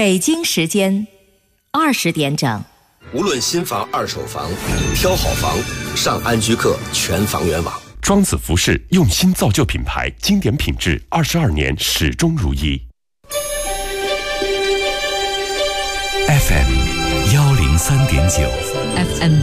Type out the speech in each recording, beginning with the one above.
北京时间20点整。 无论新房、二手房，挑好房，上安居客全房源网。 庄子服饰用心造就品牌，经典品质，22年始终如一。 FM 103.9 FM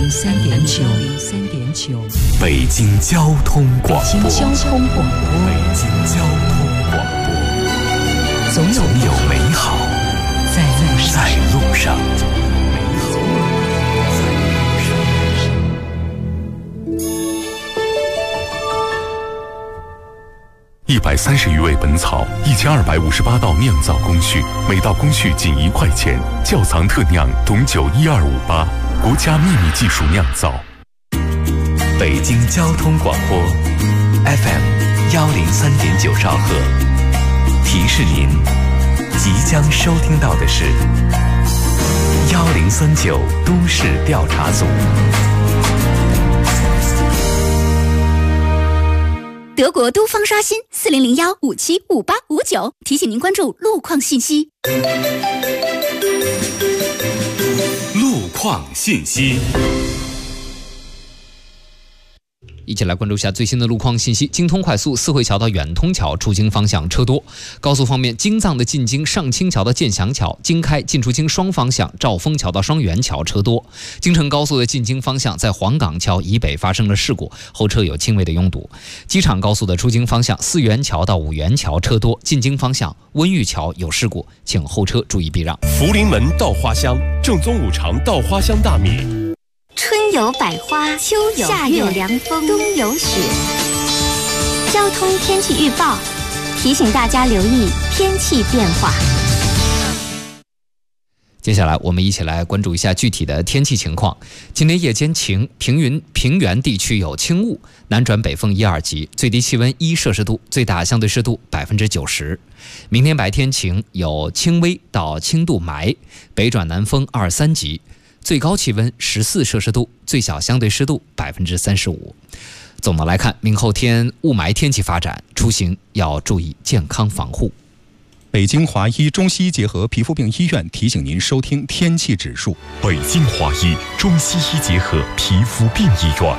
103.9 北京交通广播。 北京交通广播。 北京交通广播。 总有美好在路上。130余味本草，1258道酿造工序，每道工序仅1块钱。窖藏特酿董酒1258，国家秘密技术酿造。北京交通广播 FM 103.9兆赫。提示您，即将收听到的是1039都市调查组。 德国都方刷新4001575859，提醒您关注路况信息。 路况信息。 一起来关注一下最新的路况信息。京通快速四惠桥到远通桥出京方向车多。高速方面，京藏的进京上清桥到建祥桥、京开进出京双方向兆丰桥到双元桥车多。京承高速的进京方向在黄岗桥以北发生了事故，后车有轻微的拥堵。机场高速的出京方向四元桥到五元桥车多，进京方向温榆桥有事故，请后车注意避让。 福临门稻花香，正宗五常稻花香大米。 春有百花，秋有夏有凉风，冬有雪。交通天气预报提醒大家留意天气变化。 接下来我们一起来关注一下具体的天气情况。今天夜间晴，平原地区有轻雾，南转北风1、2级，最低气温1摄氏度，最大相对湿度90%。明天白天晴，有轻微到轻度霾，北转南风2、3级，最高气温14摄氏度，最小相对湿度35%。总的来看，明后天雾霾天气发展，出行要注意健康防护。 北京华医中西医结合皮肤病医院提醒您收听天气指数。 北京华医中西医结合皮肤病医院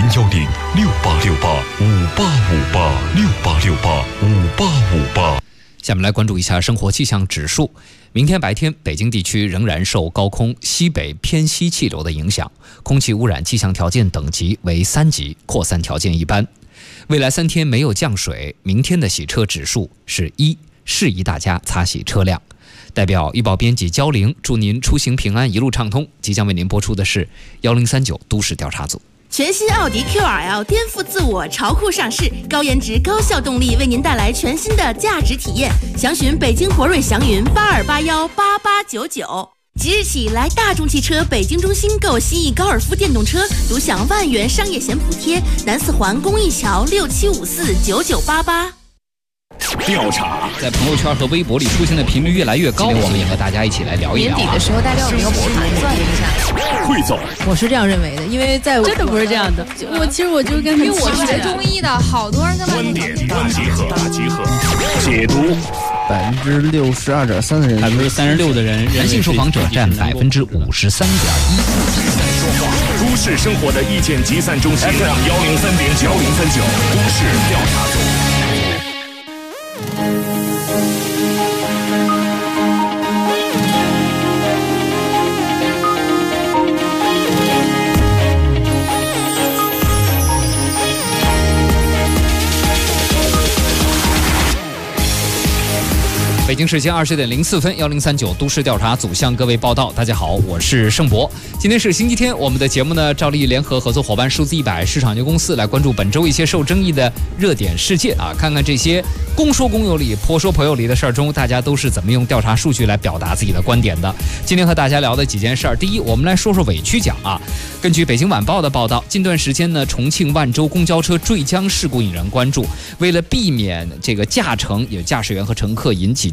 ，0106868585858，688585858。 下面来关注一下生活气象指数。明天白天，北京地区仍然受高空西北偏西气流的影响，空气污染气象条件等级为3级，扩散条件一般。未来3天没有降水，明天的洗车指数是1，适宜大家擦洗车辆。代表预报编辑焦玲，祝您出行平安，一路畅通。即将为您播出的是1039都市调查组。 全新奥迪 QRL 颠覆自我，潮酷上市，高颜值高效动力为您带来全新的价值体验。详询北京博瑞祥云82818899。即日起来大众汽车北京中心购新逸高尔夫电动车，独享万元商业险补贴。南四环公益桥67549988。 调查在朋友圈和微博里出现的频率越来越高，我们也和大家一起来聊一聊。 年底的时候，大家有没有盘算一下？ 汇总， 我是这样认为的，因为在我真的不是这样的。其实我就跟因为我学中医的，好多人跟观点大集合，解读。 62.3%的人 ，36%的人，男性受访者占53.1%。 都市生活的意见集散中心 FM 103.9都市调查组。 北京时间20点04分，1039都市调查组向各位报道。大家好，我是盛博。今天是星期天，我们的节目呢，照例联合合作伙伴数字100市场有限公司来关注本周一些受争议的热点事件啊，看看这些公说公有理，婆说婆有理的事儿中，大家都是怎么用调查数据来表达自己的观点的。今天和大家聊的几件事儿，第一，我们来说说委屈奖啊。根据北京晚报的报道，近段时间呢，重庆万州公交车坠江事故引人关注。为了避免这个驾乘有驾驶员和乘客引起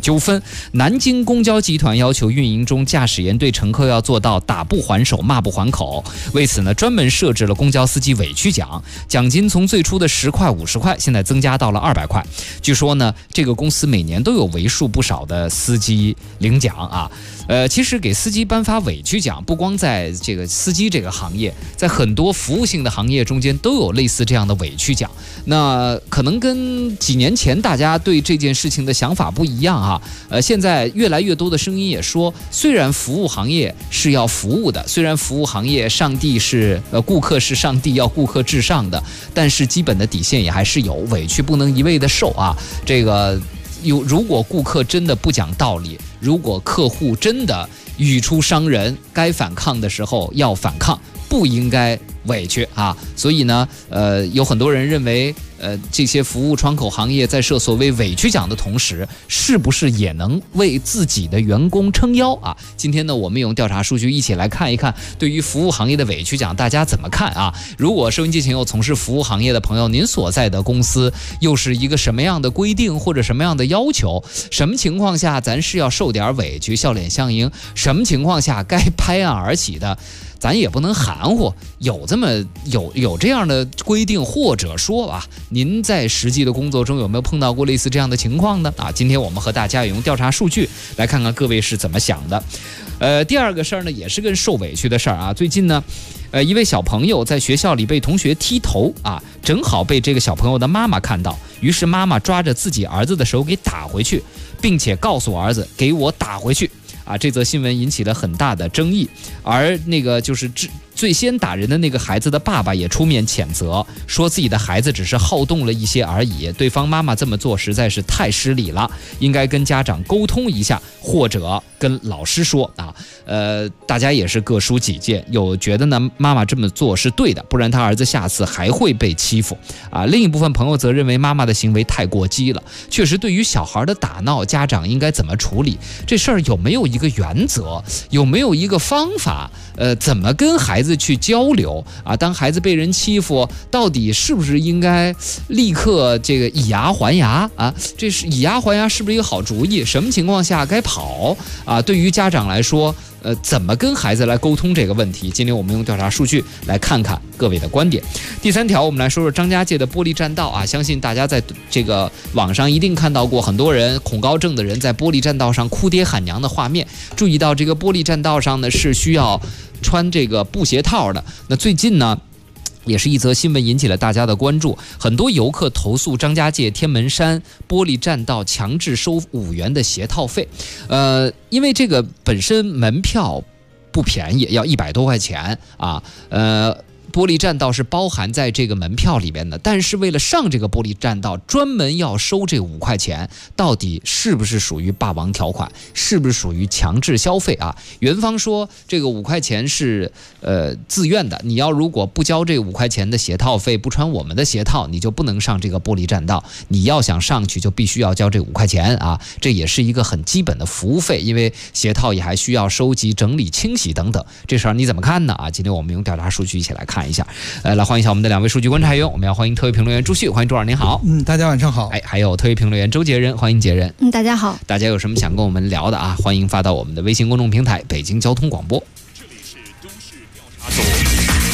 纠纷。南京公交集团要求运营中驾驶员对乘客要做到打不还手、骂不还口。为此呢，专门设置了公交司机委屈奖，奖金从最初的10块、50块，现在增加到了200块。据说呢，这个公司每年都有为数不少的司机领奖啊。其实给司机颁发委屈奖，不光在这个司机这个行业，在很多服务性的行业中间都有类似这样的委屈奖。那可能跟几年前大家对这件事情的想法不一样啊。现在越来越多的声音也说，虽然服务行业是要服务的，虽然服务行业上帝是顾客是上帝，要顾客至上的，但是基本的底线也还是有，委屈不能一味的受啊。这个如果顾客真的不讲道理，如果客户真的语出伤人，该反抗的时候要反抗，不应该委屈啊。所以呢，有很多人认为，这些服务窗口行业在设所谓委屈奖的同时，是不是也能为自己的员工撑腰啊？今天呢，我们用调查数据一起来看一看，对于服务行业的委屈奖，大家怎么看啊？如果收音机前有从事服务行业的朋友，您所在的公司又是一个什么样的规定或者什么样的要求？什么情况下咱是要受点委屈，笑脸相迎？什么情况下该拍案而起的？咱也不能含糊，有这样的规定，或者说啊，您在实际的工作中有没有碰到过类似这样的情况呢？啊，今天我们和大家也用调查数据来看看各位是怎么想的。第二个事儿呢，也是跟受委屈的事儿啊。最近呢，一位小朋友在学校里被同学踢头啊，正好被这个小朋友的妈妈看到，于是妈妈抓着自己儿子的手给打回去，并且告诉儿子给我打回去。啊，这则新闻引起了很大的争议，而那个就是最先打人的那个孩子的爸爸也出面谴责，说自己的孩子只是好动了一些而已，对方妈妈这么做实在是太失礼了，应该跟家长沟通一下，或者跟老师说啊。大家也是各抒己见，有觉得呢妈妈这么做是对的，不然他儿子下次还会被欺负啊。另一部分朋友则认为妈妈的行为太过激了，确实对于小孩的打闹，家长应该怎么处理？这事儿有没有一个原则？有没有一个方法？怎么跟孩子去交流啊？当孩子被人欺负，到底是不是应该立刻这个以牙还牙啊？这是以牙还牙是不是一个好主意？什么情况下该跑啊？对于家长来说，怎么跟孩子来沟通这个问题？今天我们用调查数据来看看各位的观点。第三条，我们来说说张家界的玻璃栈道啊，相信大家在这个网上一定看到过很多人恐高症的人在玻璃栈道上哭爹喊娘的画面。注意到这个玻璃栈道上呢是需要穿这个布鞋套的。那最近呢，也是一则新闻引起了大家的关注，很多游客投诉张家界天门山玻璃栈道强制收5元的鞋套费。因为这个本身门票不便宜，要100多块钱啊。玻璃栈道是包含在这个门票里边的，但是为了上这个玻璃栈道，专门要收这5块钱，到底是不是属于霸王条款？是不是属于强制消费啊？园方说这个5块钱是自愿的，你要如果不交这5块钱的鞋套费，不穿我们的鞋套，你就不能上这个玻璃栈道。你要想上去，就必须要交这5块钱啊！这也是一个很基本的服务费，因为鞋套也还需要收集、整理、清洗等等。这事儿你怎么看呢？啊，今天我们用调查数据一起来看一下。来欢迎一下我们的2位数据观察员，我们要欢迎特约评论员朱旭，欢迎朱老师您好。 大家晚上好。 还有特约评论员周杰仁，欢迎杰仁。 大家好。 大家有什么想跟我们聊的啊？欢迎发到我们的微信公众平台北京交通广播。 这里是都市调查组。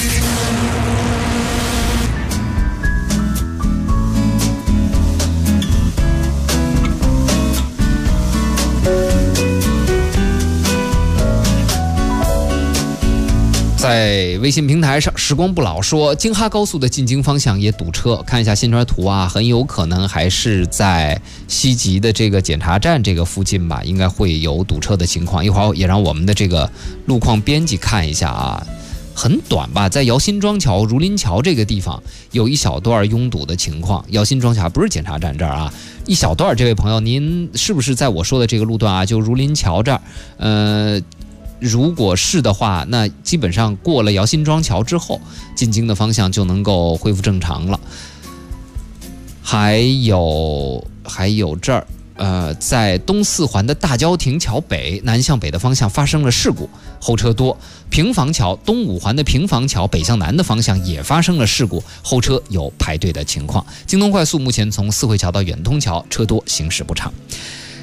在微信平台上，时光不老说，京哈高速的进京方向也堵车。看一下线圈图啊，很有可能还是在西极的这个检查站这个附近吧，应该会有堵车的情况。一会儿也让我们的这个路况编辑看一下啊，很短吧，在姚辛庄桥、儒林桥这个地方有一小段拥堵的情况。姚辛庄桥不是检查站这儿啊，一小段。这位朋友，您是不是在我说的这个路段啊？就儒林桥这儿，如果是的话，那基本上过了姚辛庄桥之后，进京的方向就能够恢复正常了。还有这儿，在东四环的大郊亭桥北南向北的方向发生了事故，后车多。平房桥东五环的平房桥北向南的方向也发生了事故，后车有排队的情况。京东快速目前从四惠桥到远通桥车多，行驶不畅。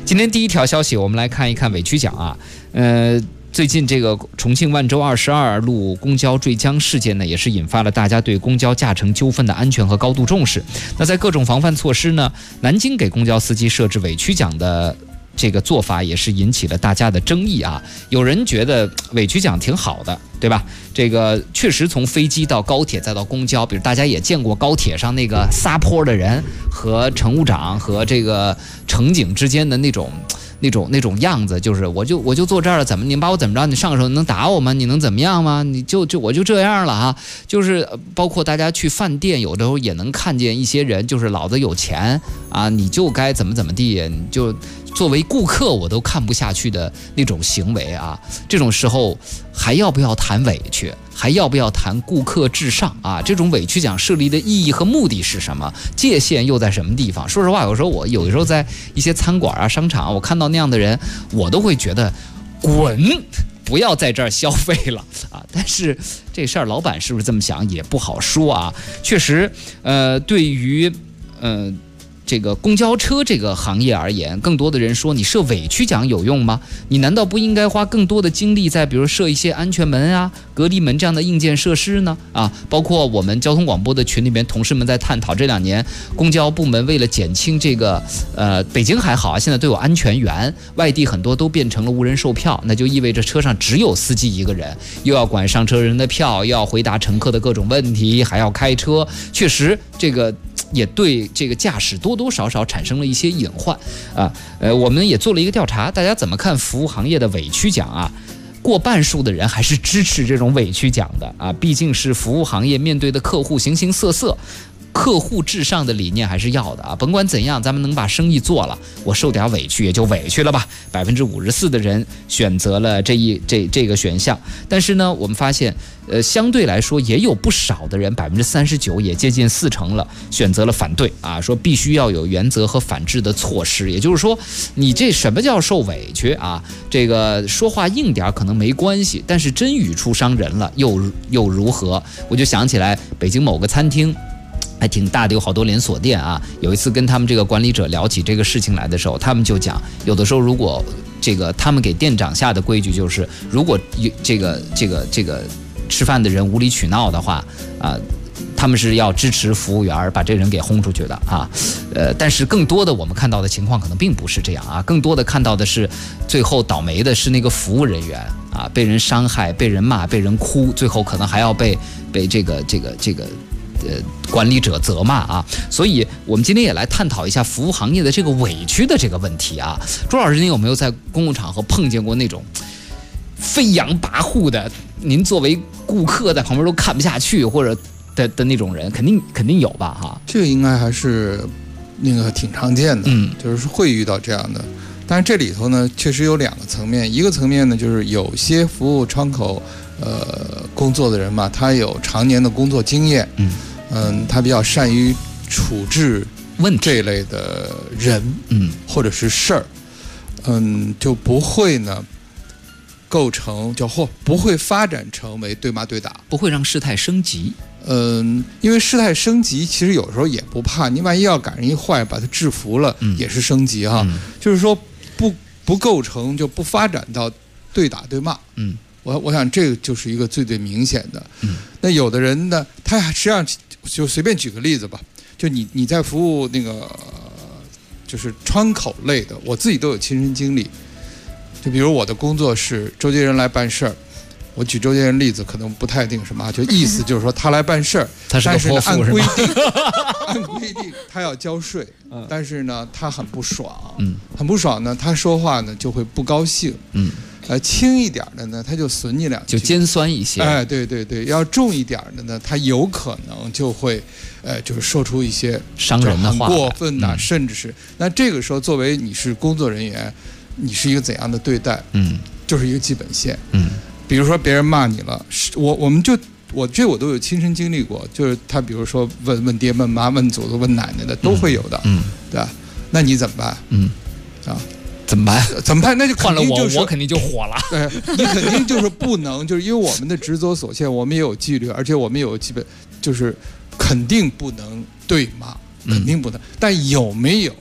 今天第一条消息，我们来看一看委屈奖啊，最近这个重庆万州22路公交坠江事件呢，也是引发了大家对公交驾乘纠纷的安全和高度重视。那在各种防范措施呢，南京给公交司机设置委屈奖的这个做法也是引起了大家的争议啊。有人觉得委屈奖挺好的，对吧？这个确实从飞机到高铁再到公交，比如大家也见过高铁上那个撒泼的人和乘务长和这个乘警之间的那种样子，就是我就坐这儿了，怎么你把我怎么着？你上手能打我吗？你能怎么样吗？我就这样了啊！就是包括大家去饭店，有的时候也能看见一些人，就是老子有钱啊，你就该怎么地，你就作为顾客我都看不下去的那种行为啊！这种时候还要不要谈委屈？还要不要谈顾客至上啊？这种委屈奖设立的意义和目的是什么？界限又在什么地方？说实话，有时候在一些餐馆啊、商场，我看到那样的人，我都会觉得滚，不要在这儿消费了啊！但是这事儿老板是不是这么想也不好说啊。确实，对于这个公交车这个行业而言，更多的人说你设委屈奖有用吗？你难道不应该花更多的精力在比如设一些安全门啊、隔离门这样的硬件设施呢？啊，包括我们交通广播的群里面同事们在探讨，这2年公交部门为了减轻这个北京还好啊，现在都有安全员，外地很多都变成了无人售票，那就意味着车上只有司机一个人，又要管上车人的票，又要回答乘客的各种问题，还要开车，确实这个也对这个驾驶多多少少产生了一些隐患啊。我们也做了一个调查，大家怎么看服务行业的委屈奖啊？过半数的人还是支持这种委屈奖的啊，毕竟是服务行业面对的客户形形色色。客户至上的理念还是要的啊！甭管怎样，咱们能把生意做了，我受点委屈也就委屈了吧。54%的人选择了这个选项，但是呢，我们发现，相对来说也有不少的人，39%也接近40%了，选择了反对啊，说必须要有原则和反制的措施。也就是说，你这什么叫受委屈啊？这个说话硬点可能没关系，但是真语出伤人了，又如何？我就想起来北京某个餐厅。还挺大的，有好多连锁店啊。有一次跟他们这个管理者聊起这个事情来的时候，他们就讲，有的时候如果这个他们给店长下的规矩就是，如果这个吃饭的人无理取闹的话啊，他们是要支持服务员把这人给轰出去的啊。但是更多的我们看到的情况可能并不是这样啊，更多的看到的是最后倒霉的是那个服务人员啊，被人伤害、被人骂、被人哭，最后可能还要被这个管理者责骂啊。所以我们今天也来探讨一下服务行业的这个委屈的这个问题啊。朱老师，您有没有在公共场合碰见过那种飞扬跋扈的，您作为顾客在旁边都看不下去或者的那种人？肯定有吧哈。 这个应该还是那个挺常见的，就是会遇到这样的。但是这里头呢，确实有2个层面。一个层面呢，就是有些服务窗口工作的人嘛，他有常年的工作经验，他比较善于处置这类的人，或者是事儿，就不会呢构成不会发展成为对骂对打， 不会让事态升级。 因为事态升级其实有时候也不怕，你万一要赶上一坏把他制服了，也是升级哈。就是说不构成就不发展到对打对骂。我想这个就是一个最明显的。那有的人呢，他实际上就随便举个例子吧，就你在服务那个就是窗口类的，我自己都有亲身经历。就比如我的工作是周杰伦来办事儿，我举周杰伦例子可能不太定什么，就意思就是说他来办事儿，但是呢按规定他要交税，但是呢他很不爽，很不爽呢，他说话呢就会不高兴，轻一点的呢他就损你2句， 就尖酸一些， 对，要重一点的呢，他有可能就会就是说出一些伤人的话， 很过分的，甚至是那这个时候作为你是工作人员，你是一个怎样的对待？就是一个基本线。比如说别人骂你了，我都有亲身经历过，就是他比如说问爹问妈问祖宗问奶奶的都会有的，对吧？那你怎么办？ 怎么办？ 那就肯定就是我肯定就火了。 对，你肯定就是不能，就是因为我们的职责所限，我们也有纪律，而且我们有基本，就是肯定不能对骂，肯定不能。但有没有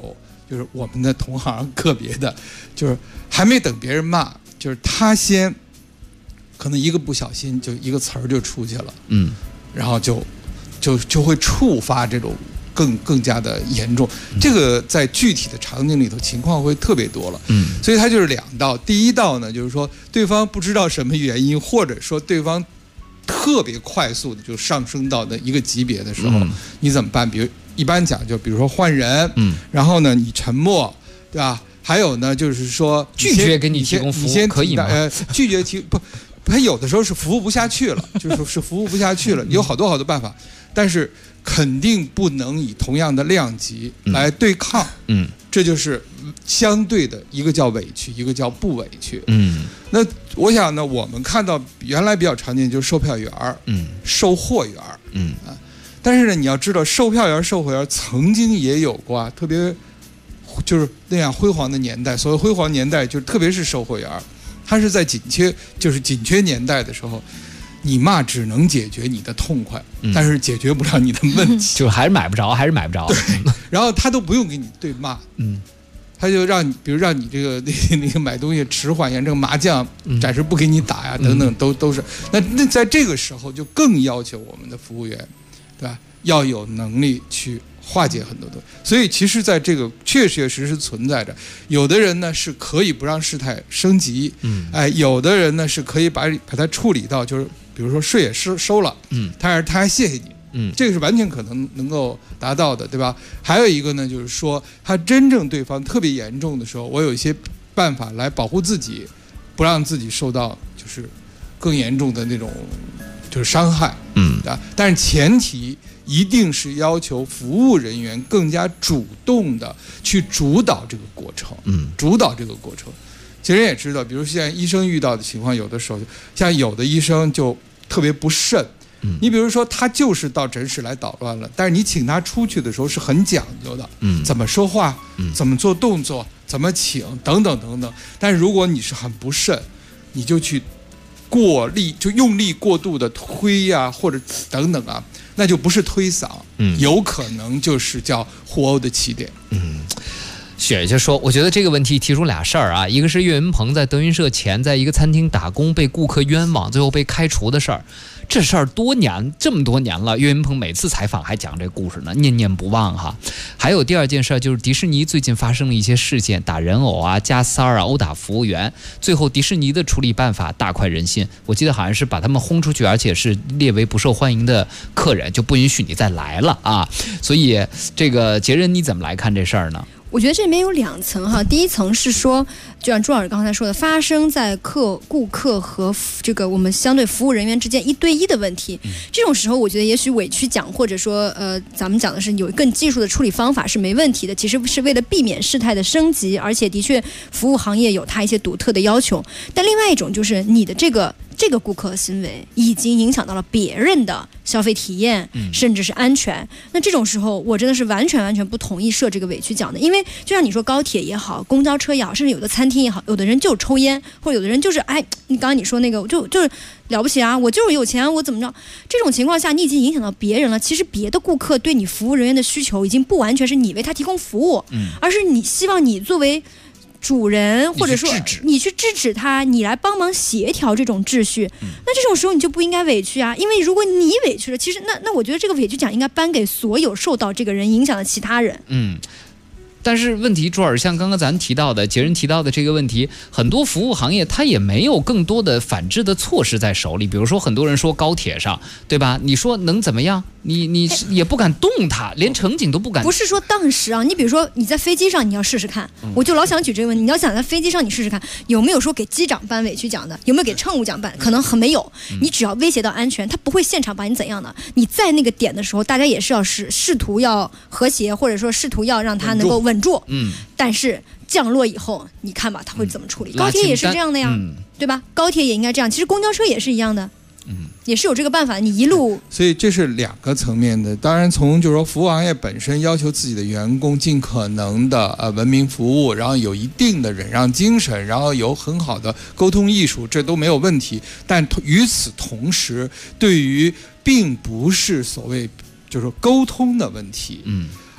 就是我们的同行个别的，就是还没等别人骂，就是他先可能一个不小心就一个词儿就出去了，然后就会触发这种更加的严重。这个在具体的场景里头情况会特别多了。所以它就是2道。第一道呢，就是说对方不知道什么原因，或者说对方特别快速的就上升到的一个级别的时候，你怎么办？比如一般讲就比如说换人，然后呢你沉默，对吧？还有呢就是说拒绝给你提供服务，可以吗？ 拒绝不，他有的时候是服务不下去了，就是服务不下去了，有好多办法，但是肯定不能以同样的量级来对抗。这就是相对的，一个叫委屈，一个叫不委屈。那我想呢，我们看到原来比较常见就是售票员售货员但是呢，你要知道售票员、售货员曾经也有过特别就是那样辉煌的年代。所谓辉煌年代，就是特别是售货员，他是在紧缺年代的时候，你骂只能解决你的痛快，但是解决不了你的问题， 就还是买不着。对， 然后他都不用给你对骂，他就让你，比如让你这个那个买东西迟缓呀，这个麻将暂时不给你打呀，等等，都是。那在这个时候就更要求我们的服务员，对吧？要有能力去化解很多东西。所以其实在这个确实存在着，有的人呢是可以不让事态升级，有的人呢是可以把它处理到，就是比如说税也收了，他还谢谢你，这个是完全可能够达到的，对吧？还有一个呢，就是说他真正对方特别严重的时候，我有一些办法来保护自己，不让自己受到就是更严重的那种就是伤害，但是前提一定是要求服务人员更加主动的去主导这个过程，主导这个过程。其实也知道，比如现在医生遇到的情况，有的时候像有的医生就特别不慎，你比如说他就是到诊室来捣乱了，但是你请他出去的时候是很讲究的，怎么说话，怎么做动作，怎么请等等等等。但是如果你是很不慎，你就去用力过度的推呀，或者等等啊，那就不是推搡，有可能就是叫互殴的起点。 雪就说，我觉得这个问题提出俩事儿啊，一个是岳云鹏在德云社前在一个餐厅打工被顾客冤枉，最后被开除的事儿。这事儿这么多年了，岳云鹏每次采访还讲这故事呢，念念不忘哈。还有第二件事就是迪士尼最近发生了一些事件，打人偶啊、加塞儿啊、殴打服务员，最后迪士尼的处理办法大快人心，我记得好像是把他们轰出去，而且是列为不受欢迎的客人，就不允许你再来了啊。所以这个杰人你怎么来看这事儿呢？ 我觉得这里面有2层哈，第一层是说，就像朱老师刚才说的，发生在顾客和这个我们相对服务人员之间1对1的问题，这种时候我觉得也许委屈讲，或者说咱们讲的是有更技术的处理方法是没问题的，其实是为了避免事态的升级，而且的确服务行业有它一些独特的要求。但另外一种就是你的这个顾客行为已经影响到了别人的消费体验，甚至是安全。那这种时候，我真的是完全不同意设这个委屈奖的，因为就像你说高铁也好，公交车也好，甚至有的餐厅也好，有的人就是抽烟，或者有的人就是你刚刚你说那个就是了不起啊，我就是有钱，我怎么着？这种情况下，你已经影响到别人了。其实别的顾客对你服务人员的需求，已经不完全是你为他提供服务，而是你希望你作为主人，或者说你去制止他，你来帮忙协调这种秩序。那这种时候你就不应该委屈啊，因为如果你委屈了，其实那我觉得这个委屈奖应该颁给所有受到这个人影响的其他人。 但是问题，朱老师像刚刚咱提到的杰人提到的这个问题，很多服务行业它也没有更多的反制的措施在手里。比如说很多人说高铁上，对吧？你说能怎么样？你也不敢动它，连乘警都不敢。 不是说当时啊，你比如说你在飞机上你要试试看，我就老想举这个问题，你要想在飞机上你试试看，有没有说给机长颁委屈奖的，有没有给乘务奖颁？可能很没有。你只要威胁到安全，他不会现场把你怎样的。你在那个点的时候，大家也是要试图要和谐，或者说试图要让他能够稳住。但是降落以后，你看吧，他会怎么处理？高铁也是这样的呀，对吧？高铁也应该这样，其实公交车也是一样的。也是有这个办法，你一路。 所以这是2个层面的。当然，从就是说服务行业本身要求自己的员工尽可能的文明服务，然后有一定的忍让精神，然后有很好的沟通艺术，这都没有问题。但与此同时，对于并不是所谓就是沟通的问题，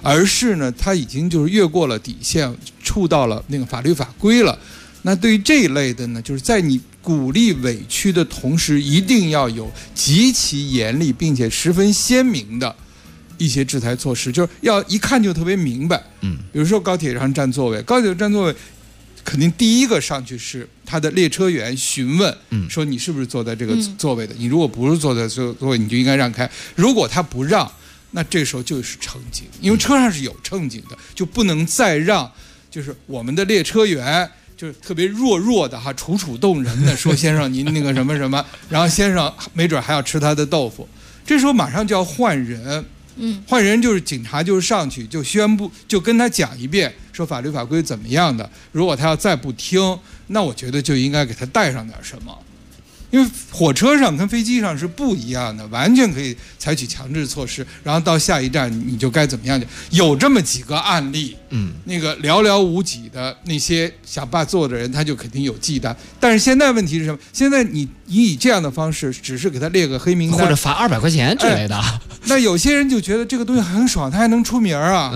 而是呢，他已经就是越过了底线，触到了那个法律法规了。那对于这一类的呢，就是在你鼓励委屈的同时，一定要有极其严厉并且十分鲜明的一些制裁措施，就是要一看就特别明白。比如说高铁上占座位，高铁占座位肯定第一个上去是他的列车员询问，说你是不是坐在这个座位的？你如果不是坐在座位，你就应该让开。如果他不让，那这时候就是乘警，因为车上是有乘警的，就不能再让就是我们的列车员就是特别弱的哈，楚楚动人的说先生您那个什么什么，然后先生没准还要吃他的豆腐，这时候马上就要换人。换人就是警察就是上去就宣布，就跟他讲一遍说法律法规怎么样的，如果他要再不听，那我觉得就应该给他带上点什么。因为火车上跟飞机上是不一样的，完全可以采取强制措施，然后到下一站你就该怎么样去。有这么几个案例，那个寥寥无几的那些想霸座的人，他就肯定有忌惮。但是现在问题是什么？现在你以这样的方式，只是给他列个黑名单， 或者罚200块钱之类的。 那有些人就觉得这个东西很爽，他还能出名啊。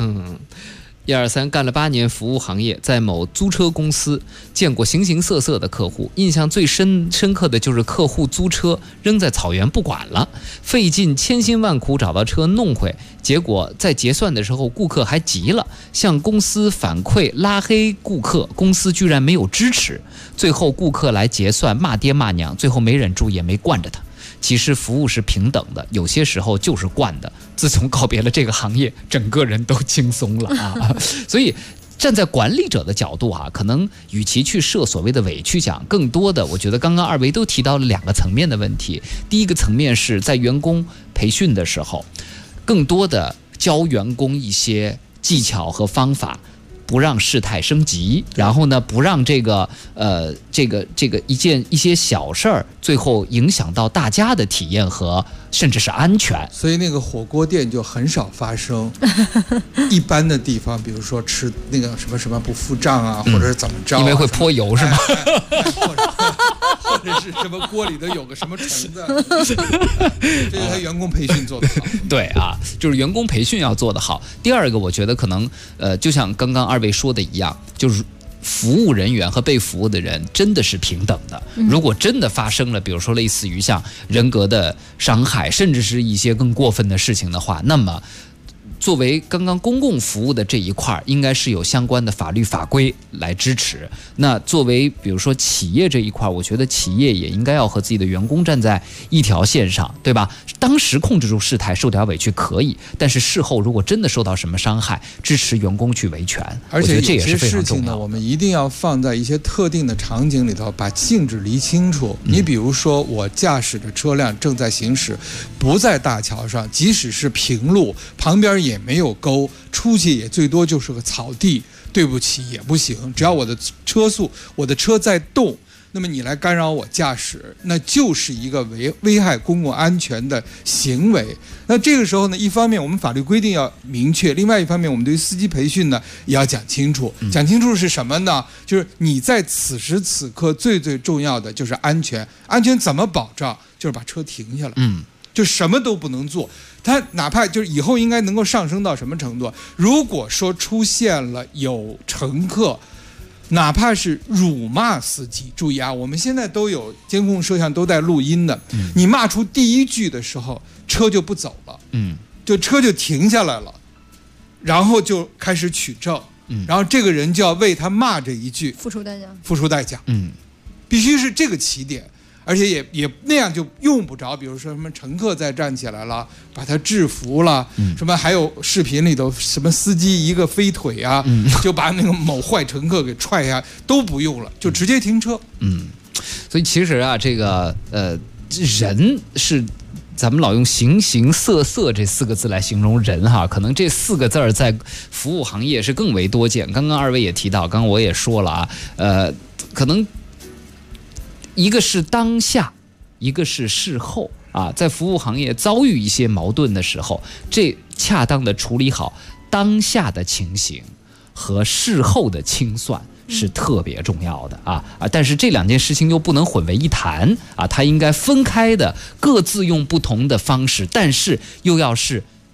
123干了8年服务行业，在某租车公司见过形形色色的客户，印象最深刻的就是客户租车扔在草原不管了，费尽千辛万苦找到车弄回，结果在结算的时候顾客还急了，向公司反馈拉黑顾客，公司居然没有支持，最后顾客来结算骂爹骂娘，最后没忍住也没惯着他。其实服务是平等的，有些时候就是惯的。自从告别了这个行业，整个人都轻松了啊！所以站在管理者的角度啊，可能与其去设所谓的委屈奖，更多的我觉得刚刚2位都提到了2个层面的问题。第一个层面是在员工培训的时候，更多的教员工一些技巧和方法，不让事态升级，然后呢，不让这个一些小事儿最后影响到大家的体验和甚至是安全。 所以那个火锅店就很少发生。一般的地方，比如说吃那个什么什么不付账啊，或者是怎么着、 因为会泼油是吗？ 或者是什么锅里头有个什么虫子，这是他员工培训做得好。 对啊，就是员工培训要做得好。第二个，我觉得可能就像刚刚2位说的一样，就是服务人员和被服务的人真的是平等的。如果真的发生了，比如说类似于像人格的伤害，甚至是一些更过分的事情的话，那么作为刚刚公共服务的这一块，应该是有相关的法律法规来支持。那作为比如说企业这一块，我觉得企业也应该要和自己的员工站在一条线上，对吧？当时控制住事态，受点委屈可以，但是事后如果真的受到什么伤害，支持员工去维权。 而且这也是非常重要的。 有些事情呢，我们一定要放在一些特定的场景里头，把性质理清楚。你比如说，我驾驶的车辆正在行驶，不在大桥上，即使是平路，旁边也没有沟，出去也最多就是个草地，对不起也不行。只要我的车在动，那么你来干扰我驾驶，那就是一个危害公共安全的行为。那这个时候呢，一方面我们法律规定要明确，另外一方面我们对司机培训呢也要讲清楚。讲清楚是什么呢？就是你在此时此刻最重要的就是安全。安全怎么保障？就是把车停下来。就什么都不能做。他哪怕就是以后应该能够上升到什么程度？如果说出现了有乘客，哪怕是辱骂司机，注意啊，我们现在都有监控摄像都在录音的。你骂出第一句的时候，车就不走了，就车就停下来了，然后就开始取证，然后这个人就要为他骂这一句付出代价， 必须是这个起点。而且也那样就用不着，比如说什么乘客再站起来了，把他制服了，什么还有视频里头什么司机一个飞腿啊，就把那个某坏乘客给踹下，都不用了，就直接停车。 所以其实啊，这个人是咱们老用形形色色这4个字来形容人哈，可能这4个字在服务行业是更为多见。刚刚2位也提到，刚刚我也说了啊，可能一个是当下，一个是事后啊，在服务行业遭遇一些矛盾的时候，这恰当的处理好当下的情形和事后的清算是特别重要的啊！但是这2件事情又不能混为一谈啊，它应该分开的，各自用不同的方式，但是又要是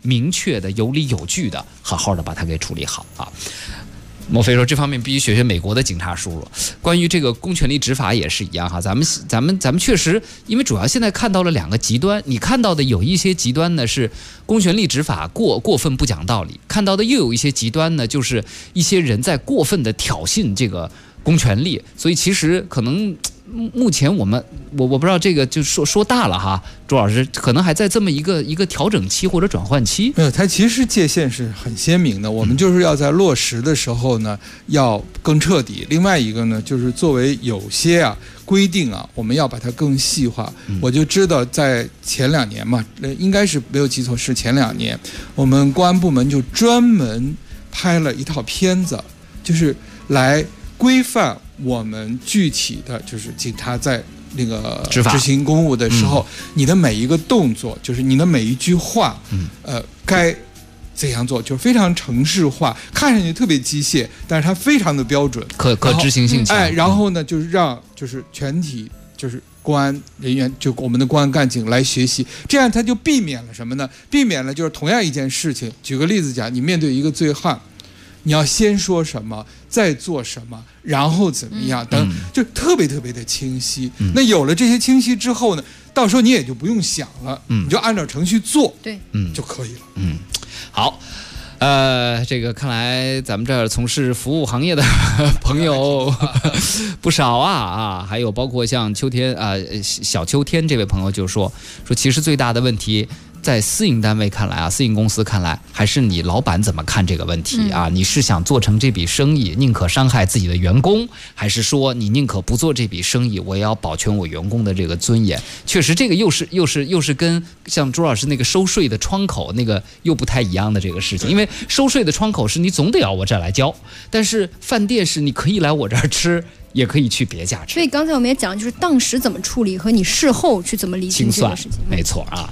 明确的、有理有据的，好好的把它给处理好啊。莫非说这方面必须学学美国的警察叔叔。关于这个公权力执法也是一样哈，咱们确实，因为主要现在看到了两个极端，你看到的有一些极端呢是公权力执法过分不讲道理，看到的又有一些极端呢，就是一些人在过分的挑衅这个公权力，所以其实可能。目前我不知道这个就说大了哈，朱老师可能还在这么一个调整期或者转换期。 没有，它其实界限是很鲜明的，我们就是要在落实的时候呢要更彻底。另外一个呢，就是作为有些规定我们要把它更细化。我就知道在前2年嘛，应该是没有记错是前2年，我们公安部门就专门拍了一套片子，就是来规范我们具体的就是警察在那个执行公务的时候，你的每一个动作，就是你的每一句话，该怎样做，就是非常程式化，看上去特别机械，但是它非常的标准， 可执行性强。 然后呢，就是让就是全体就是公安人员，就我们的公安干警来学习，这样他就避免了什么呢？避免了就是同样一件事情，举个例子讲，你面对一个罪犯。你要先说什么，再做什么，然后怎么样等，就特别特别的清晰。那有了这些清晰之后呢，到时候你也就不用想了，你就按照程序做， 对， 就可以了。 好。这个看来咱们这儿从事服务行业的朋友不少啊，还有包括像秋天小秋天这位朋友就说其实最大的问题在私营单位看来私营公司看来，还是你老板怎么看这个问题啊？你是想做成这笔生意，宁可伤害自己的员工，还是说你宁可不做这笔生意，我也要保全我员工的这个尊严？确实，这个又是跟像朱老师那个收税的窗口那个又不太一样的这个事情，因为收税的窗口是你总得要我这儿来交，但是饭店是你可以来我这儿吃。也可以去别家吃。 所以刚才我们也讲，就是当时怎么处理和你事后去怎么理清这个事情。 没错啊。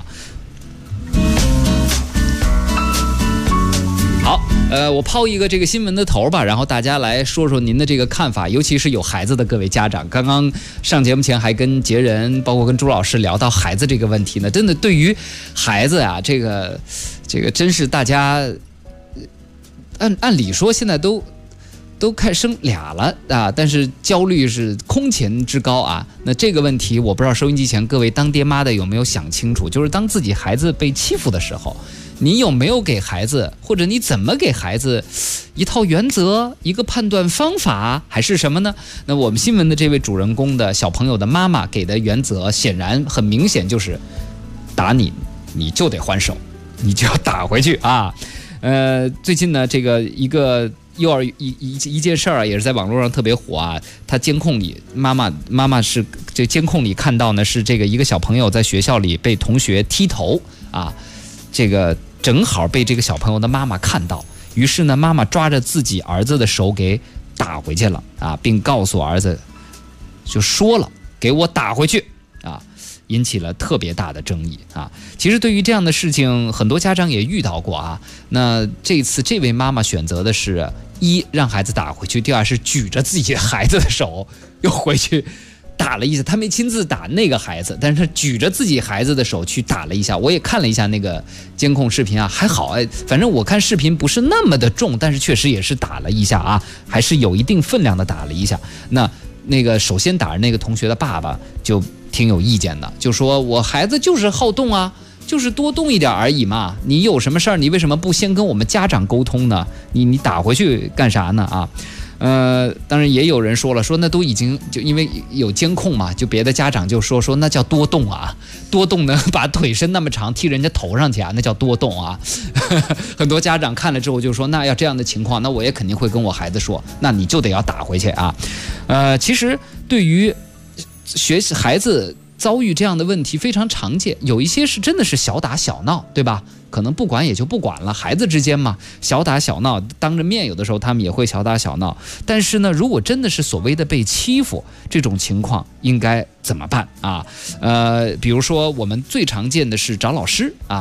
好，我抛一个这个新闻的头吧，然后大家来说说您的这个看法，尤其是有孩子的各位家长。刚刚上节目前还跟杰人，包括跟朱老师聊到孩子这个问题呢，真的对于孩子啊，这个真是大家按理说现在都快生俩了啊，但是焦虑是空前之高啊。那这个问题，我不知道收音机前各位当爹妈的有没有想清楚，就是当自己孩子被欺负的时候，你有没有给孩子，或者你怎么给孩子一套原则，一个判断方法，还是什么呢？那我们新闻的这位主人公的小朋友的妈妈给的原则，显然很明显就是打你，你就得还手，你就要打回去啊。最近呢，这个一个幼儿一件事儿也是在网络上特别火啊。他监控里，妈妈是这监控里看到呢，是这个一个小朋友在学校里被同学踢头啊，这个正好被这个小朋友的妈妈看到，于是呢，妈妈抓着自己儿子的手给打回去了啊，并告诉儿子，就说了给我打回去啊。引起了特别大的争议啊！其实对于这样的事情，很多家长也遇到过啊。那这次这位妈妈选择的是一让孩子打回去，第二是举着自己孩子的手又回去打了一下。他没亲自打那个孩子，但是举着自己孩子的手去打了一下。我也看了一下那个监控视频啊，还好哎，反正我看视频不是那么的重，但是确实也是打了一下啊，还是有一定分量的打了一下。那个首先打的那个同学的爸爸就挺有意见的，就说我孩子就是好动啊，就是多动一点而已嘛，你有什么事儿你为什么不先跟我们家长沟通呢？你打回去干啥呢啊？当然也有人说了，说那都已经就因为有监控嘛，就别的家长就说那叫多动啊，多动能把腿伸那么长踢人家头上去啊，那叫多动啊。很多家长看了之后就说，那要这样的情况，那我也肯定会跟我孩子说，那你就得要打回去啊。其实对于孩子遭遇这样的问题非常常见，有一些是真的是小打小闹，对吧？可能不管也就不管了，孩子之间嘛，小打小闹，当着面有的时候他们也会小打小闹。但是呢，如果真的是所谓的被欺负这种情况，应该怎么办啊？比如说我们最常见的是找老师啊，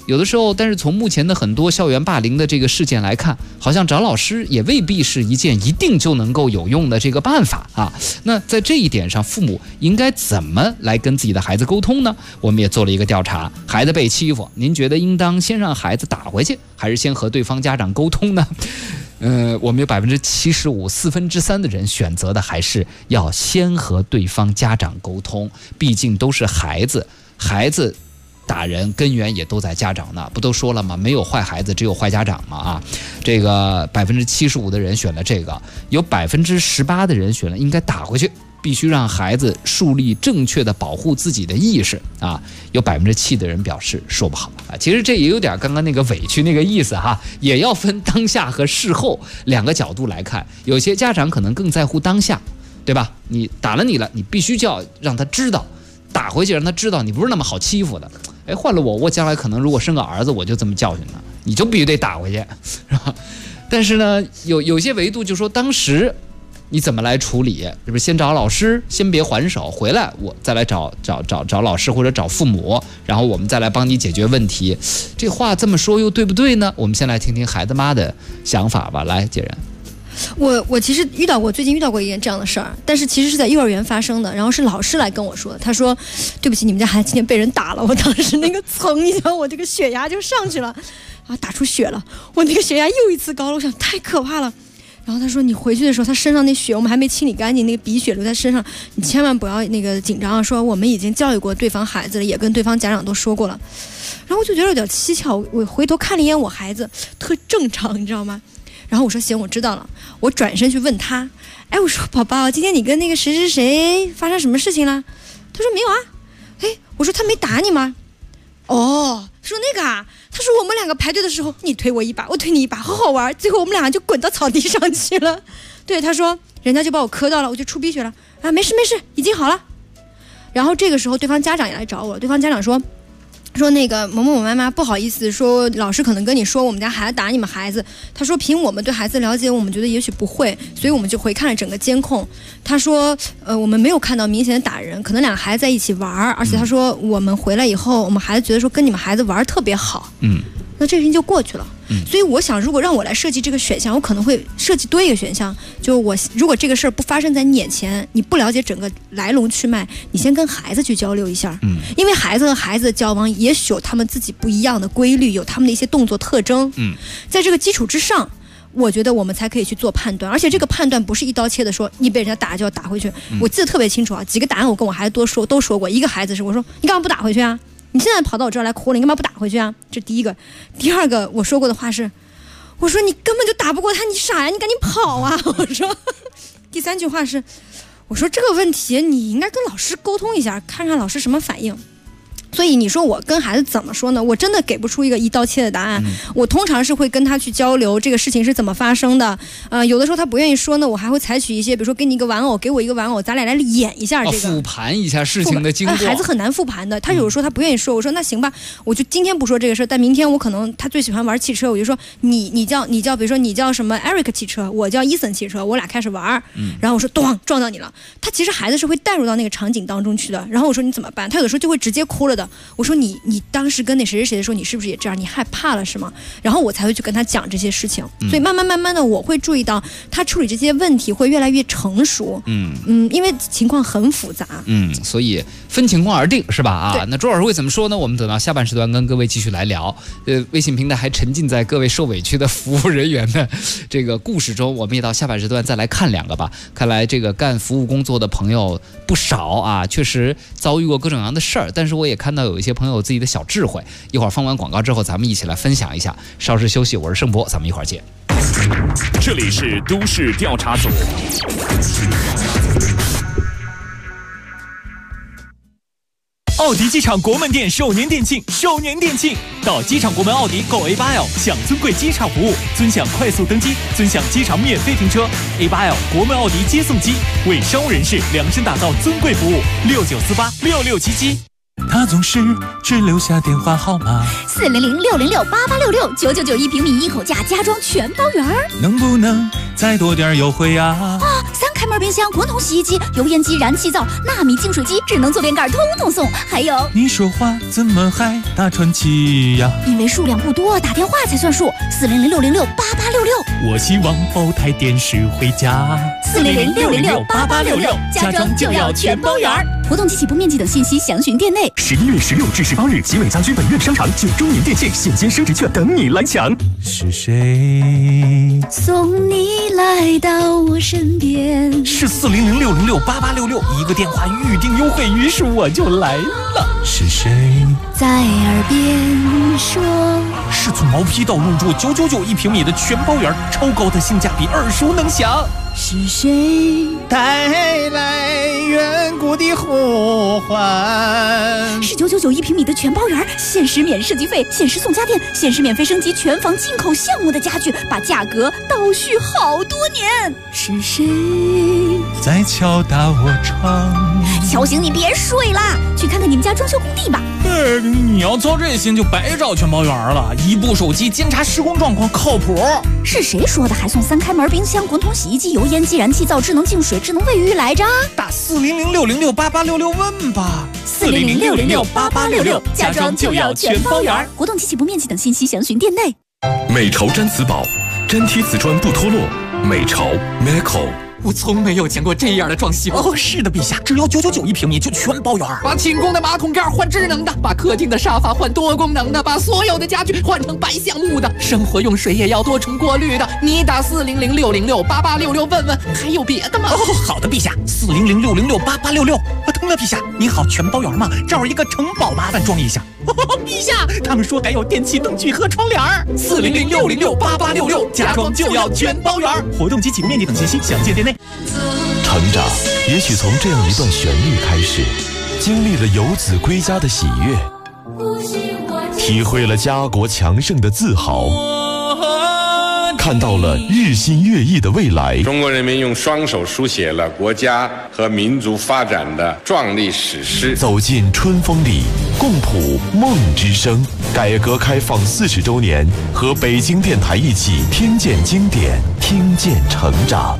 有的时候，但是从目前的很多校园霸凌的这个事件来看，好像找老师也未必是一件一定就能够有用的这个办法啊。那在这一点上，父母应该怎么来跟自己的孩子沟通呢？我们也做了一个调查，孩子被欺负，您觉得应当先让孩子打回去，还是先和对方家长沟通呢？我们有75%，3/4的人选择的还是要先和对方家长沟通，毕竟都是孩子，孩子打人根源也都在家长那，不都说了吗？没有坏孩子，只有坏家长嘛啊！这个75%的人选了这个，有18%的人选了应该打回去。必须让孩子树立正确的保护自己的意识啊！有7%的人表示说不好啊。其实这也有点刚刚那个委屈那个意思哈，也要分当下和事后两个角度来看。有些家长可能更在乎当下，对吧？你打了你了，你必须就要让他知道，打回去让他知道你不是那么好欺负的。哎，换了我将来可能如果生个儿子，我就这么教训他，你就必须得打回去，是吧？但是呢，有些维度就说当时。你怎么来处理？是不是先找老师，先别还手，回来我再来找老师或者找父母，然后我们再来帮你解决问题。这话这么说又对不对呢？我们先来听听孩子妈的想法吧。来，婕人。 我其实最近遇到过一件这样的事儿，但是其实是在幼儿园发生的，然后是老师来跟我说的。他说：“对不起，你们家孩子今天被人打了。”我当时那个蹭一下，我这个血压就上去了，啊，打出血了，我那个血压又一次高了，我想太可怕了。然后他说：“你回去的时候，他身上那血我们还没清理干净，那个鼻血留在身上，你千万不要那个紧张。说我们已经教育过对方孩子了，也跟对方家长都说过了。”然后我就觉得有点蹊跷，我回头看了一眼我孩子，特正常，你知道吗？然后我说：“行，我知道了。”我转身去问他：“哎，我说宝宝，今天你跟那个谁发生什么事情了？”他说：“没有啊。”哎，我说：“他没打你吗？”哦，说那个啊。他说我们两个排队的时候，你推我一把，我推你一把，好好玩。最后我们两个就滚到草地上去了。对，他说人家就把我磕到了，我就出鼻血了啊，没事没事，已经好了。然后这个时候对方家长也来找我，对方家长说那个某某某妈妈不好意思，说老师可能跟你说我们家孩子打你们孩子。他说凭我们对孩子了解，我们觉得也许不会，所以我们就回看了整个监控。他说我们没有看到明显的打人，可能两个孩子在一起玩，而且他说我们回来以后，我们孩子觉得说跟你们孩子玩特别好。那这个事情就过去了。所以我想，如果让我来设计这个选项，我可能会设计多一个选项，就如果这个事儿不发生在你眼前，你不了解整个来龙去脉，你先跟孩子去交流一下。因为孩子和孩子的交往也许有他们自己不一样的规律，有他们的一些动作特征。在这个基础之上，我觉得我们才可以去做判断，而且这个判断不是一刀切的说你被人家打就要打回去。我记得特别清楚啊，几个答案我跟我孩子都说过。一个孩子是我说你干嘛不打回去啊？你现在跑到我这儿来哭了，你干嘛不打回去啊？这第一个。第二个我说过的话是，我说你根本就打不过他，你傻呀，你赶紧跑啊！我说。第三句话是，我说这个问题你应该跟老师沟通一下，看看老师什么反应。所以你说我跟孩子怎么说呢？我真的给不出一个一刀切的答案。我通常是会跟他去交流这个事情是怎么发生的。有的时候他不愿意说呢，我还会采取一些，比如说给你一个玩偶，给我一个玩偶，咱俩来演一下这个。 复盘一下事情的经过。 孩子很难复盘的，他有时候他不愿意说，我说那行吧，我就今天不说这个事，但明天我可能他最喜欢玩汽车，我就说你叫，比如说你叫什么 Eric 汽车，我叫伊森汽车，我俩开始玩，然后我说咚撞到你了。他其实孩子是会带入到那个场景当中去的。然后我说你怎么办？他有的时候就会直接哭了的。我说你当时跟那谁的时候，你是不是也这样？你害怕了是吗？然后我才会去跟他讲这些事情。所以慢慢的，我会注意到他处理这些问题会越来越成熟。因为情况很复杂。 所以分情况而定，是吧？啊，那周老师会怎么说呢？我们等到下半时段跟各位继续来聊。微信平台还沉浸在各位受委屈的服务人员的这个故事中，我们也到下半时段再来看两个吧。看来这个干服务工作的朋友不少啊，确实遭遇过各种各样的事儿，但是我也看到有一些朋友有自己的小智慧。一会儿放完广告之后，咱们一起来分享一下。稍事休息，我是盛博，咱们一会儿见。 这里是都市调查组。 奥迪机场国门店首年店庆，到机场国门奥迪购 A8L 享尊贵机场服务，尊享快速登机，尊享机场免费停车。A8L 国门奥迪接送机为商务人士量身打造尊贵服务，69486677。他总是只留下电话号码 400-606-8866，9991平米一口价家装全包圆儿。 能不能再多点优惠啊？ 3 开门冰箱、滚筒洗衣机、油烟机、燃气灶、纳米净水机、智能坐垫盖，通通送。还有， 你说话怎么还大喘气呀？ 因为数量不多，打电话才算数。400-606-8866。 我希望包台电视回家。 400-606-8866，家装就要全包圆。活动及起步面积等信息详询店内。 11月16至18日，集美家居本院商场9周年店庆现金升值券等你来抢。 是谁送你来到我身边？ 是400-606-8866，一个电话预定优惠，于是我就来了。是谁在耳边说？ 是从毛坯到入住999一平米的全包圆，超高的性价比，耳熟能详。 是谁带来远古的呼唤？ 是999一平米的全包圆，限时免设计费，限时送家电，限时免费升级全房进口项目的家具，把价格倒叙好多年。是谁在敲打我窗？ 敲醒你别睡啦，去看看你们家装修工地吧。 你要操这心就白找全包圆了，一部手机监察施工状况靠谱。 是谁说的还送3开门冰箱、滚筒洗衣机、油烟机、燃气灶、智能净水、智能卫浴来着？ 打400-606-8866问吧。 400-606-8866，家装就要全包圆。活动及起步面积等信息详询店内。 美潮毡瓷宝，粘贴瓷砖不脱落。美潮 Meco。 我从没有见过这样的装修。 哦，是的，陛下，只要999一平米就全包圆。 把寝宫的马桶盖换智能的，把客厅的沙发换多功能的，把所有的家具换成白橡木的，生活用水也要多重过滤的。你打400-606-8866问问，还有别的吗？ 哦，好的，陛下，400-606-8866。疼了，陛下，您好，全包圆吗？这儿有一个城堡，麻烦装一下。陛下，他们说还有电器灯具和窗帘。 400-606-8866，家装就要全包圆。 活动及起步面积等信息详见店内。 成长也许从这样一段旋律开始，经历了游子归家的喜悦，体会了家国强盛的自豪，看到了日新月异的未来。 中国人民用双手书写了国家和民族发展的壮丽史诗。 走进春风里，共谱梦之声。改革开放40周年，和北京电台一起听见经典，听见成长。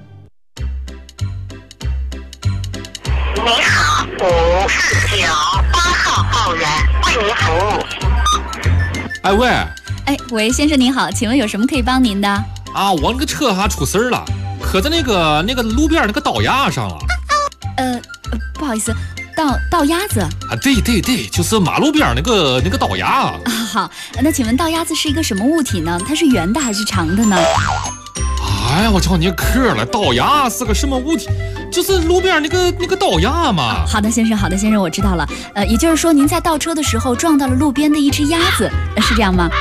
你好，549-8号报员为您服务。 哎喂， 喂，先生您好，请问有什么可以帮您的？ 啊，我那个车还出事了，磕在那个路边那个道牙上了。 不好意思，道鸭子啊？对，就是马路边那个道牙啊。 好，那请问道鸭子是一个什么物体呢？它是圆的还是长的呢？ 哎呀，我瞧你磕了，道牙是个什么物体？就是路边那个道牙嘛。 好的，先生，我知道了。也就是说，您在倒车的时候撞到了路边的一只鸭子，是这样吗？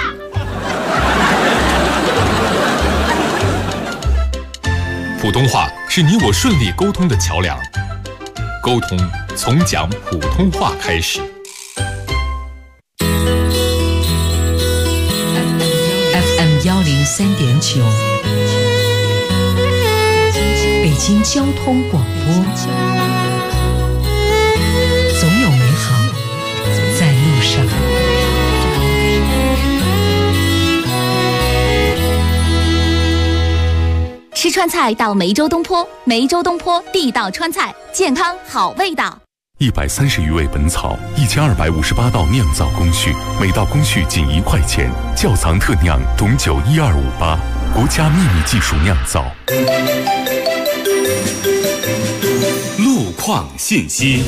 普通话是你我顺利沟通的桥梁，沟通从讲普通话开始。 FM 103.9，北京交通广播，总有美好在路上。 吃川菜到梅州东坡，梅州东坡地道川菜，健康好味道。 130余味本草，1258道酿造工序，每道工序仅1块钱，窖藏特酿董酒12588，国家秘密技术酿造。 路况信息。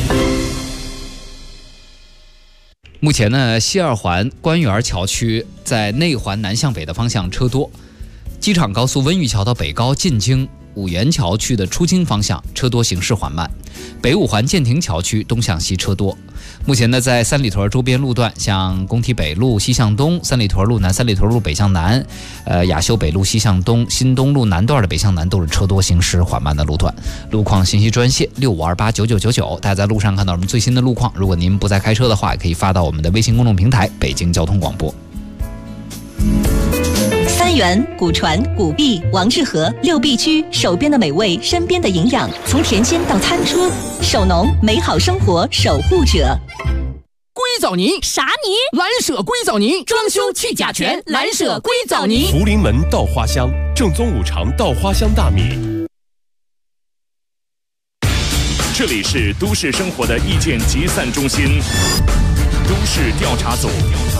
目前呢，西二环官园桥区在内环南向北的方向车多，机场高速温榆桥到北高进京五元桥区的出京方向车多，行驶缓慢。北五环建亭桥区东向西车多。目前呢，在三里屯周边路段，像工体北路西向东、三里屯路南、三里屯路北向南、雅修北路西向东、新东路南段的北向南都是车多，行驶缓慢的路段。路况信息专线65289999，大家在路上看到我们最新的路况，如果您不在开车的话，也可以发到我们的微信公众平台北京交通广播。 三元、古传、古壁、王致和6必居，手边的美味，身边的营养，从田间到餐桌，手农美好生活守护者。 硅藻泥啥泥？ 蓝舍硅藻泥，装修去甲醛，蓝舍硅藻泥。 福临门稻花香，正宗五常稻花香大米。 这里是都市生活的意见集散中心，都市调查组。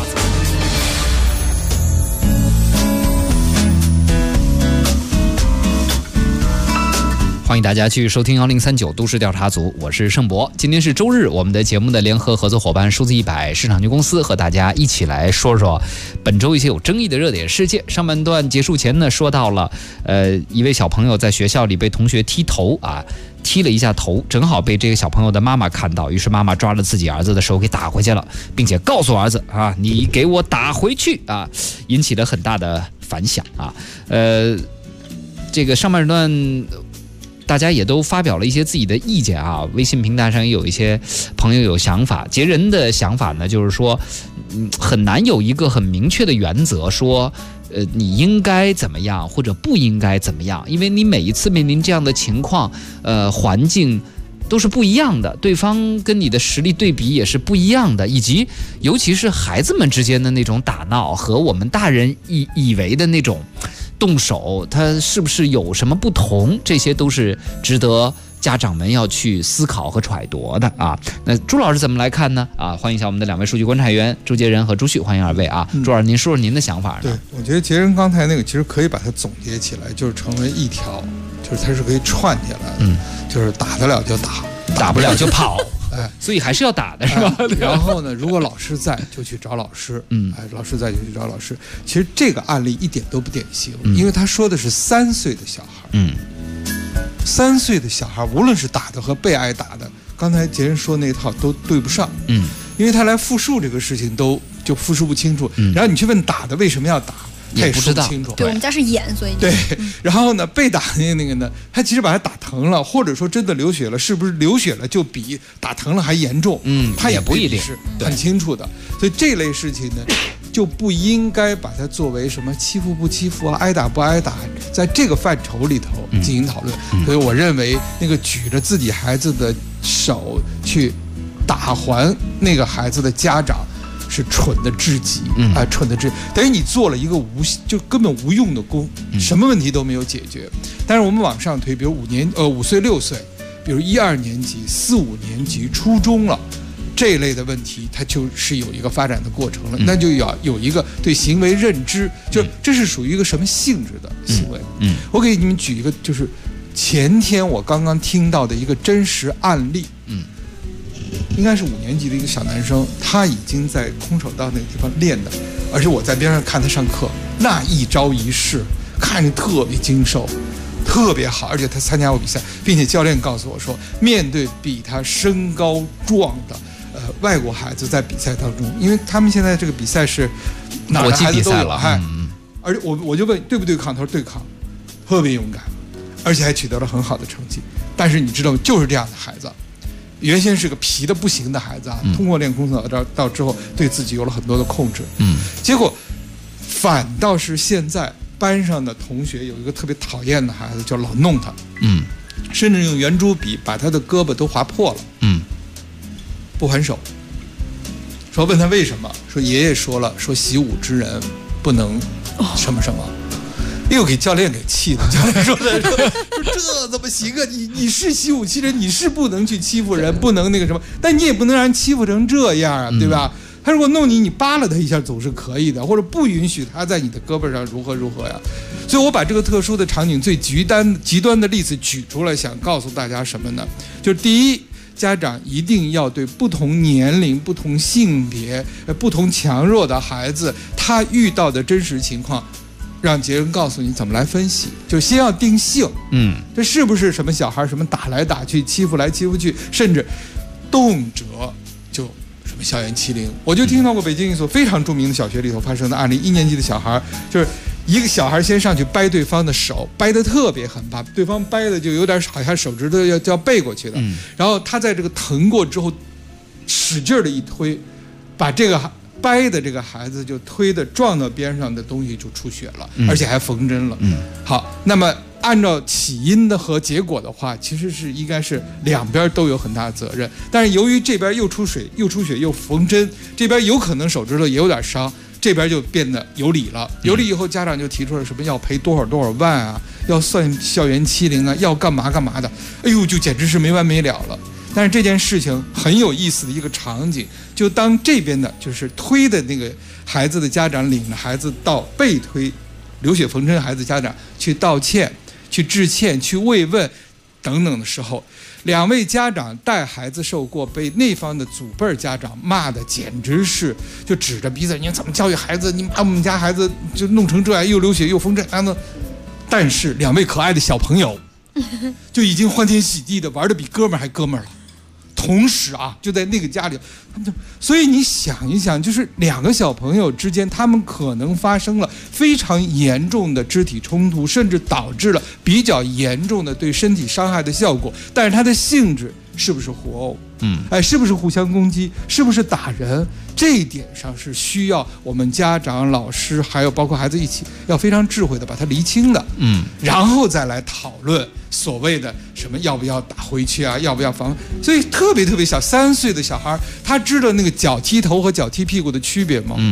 欢迎大家继续收听1039都市调查组，我是盛博。今天是周日，我们的节目的联合合作伙伴数字100市场局公司和大家一起来说说本周一些有争议的热点事件。上半段结束前呢，说到了一位小朋友在学校里被同学踢头啊。踢了一下头，正好被这个小朋友的妈妈看到，于是妈妈抓着自己儿子的手给打回去了，并且告诉儿子啊，你给我打回去啊，引起了很大的反响啊。这个上半段大家也都发表了一些自己的意见啊，微信平台上也有一些朋友有想法。杰人的想法呢，就是说，很难有一个很明确的原则说。你应该怎么样或者不应该怎么样，因为你每一次面临这样的情况，环境都是不一样的，对方跟你的实力对比也是不一样的，以及尤其是孩子们之间的那种打闹和我们大人以为的那种动手，它是不是有什么不同，这些都是值得家长们要去思考和揣度的啊。那朱老师怎么来看呢？啊，欢迎一下我们的两位数据观察员朱杰仁和朱旭，欢迎二位啊。朱老师，您说说您的想法呢？ 对，我觉得杰仁刚才那个其实可以把它总结起来，就是成为一条，就是它是可以串起来的，就是打得了就打， 打不了就跑。哎，所以还是要打的是吧？ 然后呢，如果老师在，就去找老师。老师在就去找老师。其实这个案例一点都不典型，因为他说的是3岁的小孩。3岁的小孩，无论是打的和被挨打的，刚才杰人说那套都对不上。因为他来复述这个事情就复述不清楚。然后你去问打的为什么要打，他也说不清楚。 对，我们家是演，所以对。然后呢，被打的那个呢，他其实把他打疼了，或者说真的流血了，是不是流血了就比打疼了还严重？他也不一定是很清楚的。所以这类事情呢，就不应该把它作为什么欺负不欺负啊，挨打不挨打，在这个范畴里头进行讨论。所以我认为那个举着自己孩子的手去打还那个孩子的家长是蠢的至极蠢的至，等于你做了一个就根本无用的功，什么问题都没有解决。但是我们往上推，比如5岁6岁，比如1、2年级、4、5年级、初中了。这一类的问题，它就是有一个发展的过程了，那就要有一个对行为认知，就这是属于一个什么性质的行为。我给你们举一个，就是前天我刚刚听到的一个真实案例。应该是5年级的一个小男生，他已经在空手道那个地方练的，而且我在边上看他上课，那一招一式看着特别精瘦，特别好，而且他参加过比赛，并且教练告诉我说，面对比他身高壮的外国孩子在比赛当中，因为他们现在这个比赛是哪儿的孩子都有，而且我就问对不对抗，他说对抗，特别勇敢，而且还取得了很好的成绩。但是你知道吗？就是这样的孩子，原先是个皮的不行的孩子啊，通过练空手道之后，对自己有了很多的控制。结果反倒是现在班上的同学有一个特别讨厌的孩子，就老弄他，甚至用圆珠笔把他的胳膊都划破了，不还手。说问他为什么，说爷爷说了，说习武之人不能什么什么。又给教练给气的，教练说这怎么行啊？你是习武之人，你是不能去欺负人，不能那个什么，但你也不能让人欺负成这样啊，对吧？他如果弄你扒拉他一下总是可以的，或者不允许他在你的胳膊上如何呀。所以我把这个特殊的场景最极端的例子举出来，想告诉大家什么呢？就是第一，家长一定要对不同年龄、不同性别、不同强弱的孩子，他遇到的真实情况，让杰人告诉你怎么来分析，就先要定性，这是不是什么小孩什么打来打去、欺负来欺负去，甚至动辄就什么校园欺凌。我就听到过北京一所非常著名的小学里头发生的案例，1年级的小孩，就是一个小孩先上去掰对方的手，掰得特别狠，把对方掰的就有点好像手指头要背过去的，然后他在这个疼过之后，使劲的一推，把这个掰的这个孩子就推的撞到边上的东西就出血了，而且还缝针了。好，那么按照起因的和结果的话，其实是应该是两边都有很大的责任，但是由于这边又出血又缝针，这边有可能手指头也有点伤，这边就变得有理了。有理以后，家长就提出了什么要赔多少万啊，要算校园欺凌啊，要干嘛的，哎呦，就简直是没完没了了。 但是这件事情很有意思的一个场景，就当这边的就是推的那个孩子的家长领着孩子到被推流血缝针的孩子家长去道歉、去致歉、去慰问等等的时候，两位家长带孩子受过，被那方的祖辈家长骂的简直是就指着鼻子，你怎么教育孩子？你把我们家孩子就弄成这样，又流血又缝针，但是两位可爱的小朋友就已经欢天喜地的玩的比哥们儿还哥们儿了。同时啊，就在那个家里，所以你想一想，就是两个小朋友之间，他们可能发生了非常严重的肢体冲突，甚至导致了比较严重的对身体伤害的效果。但是它的性质是不是互殴？是不是互相攻击？是不是打人？这一点上是需要我们家长、老师，还有包括孩子一起，要非常智慧的把它厘清的。然后再来讨论所谓的什么要不要打回去啊，要不要防？所以特别特别小，3岁的小孩，他知道那个脚踢头和脚踢屁股的区别吗？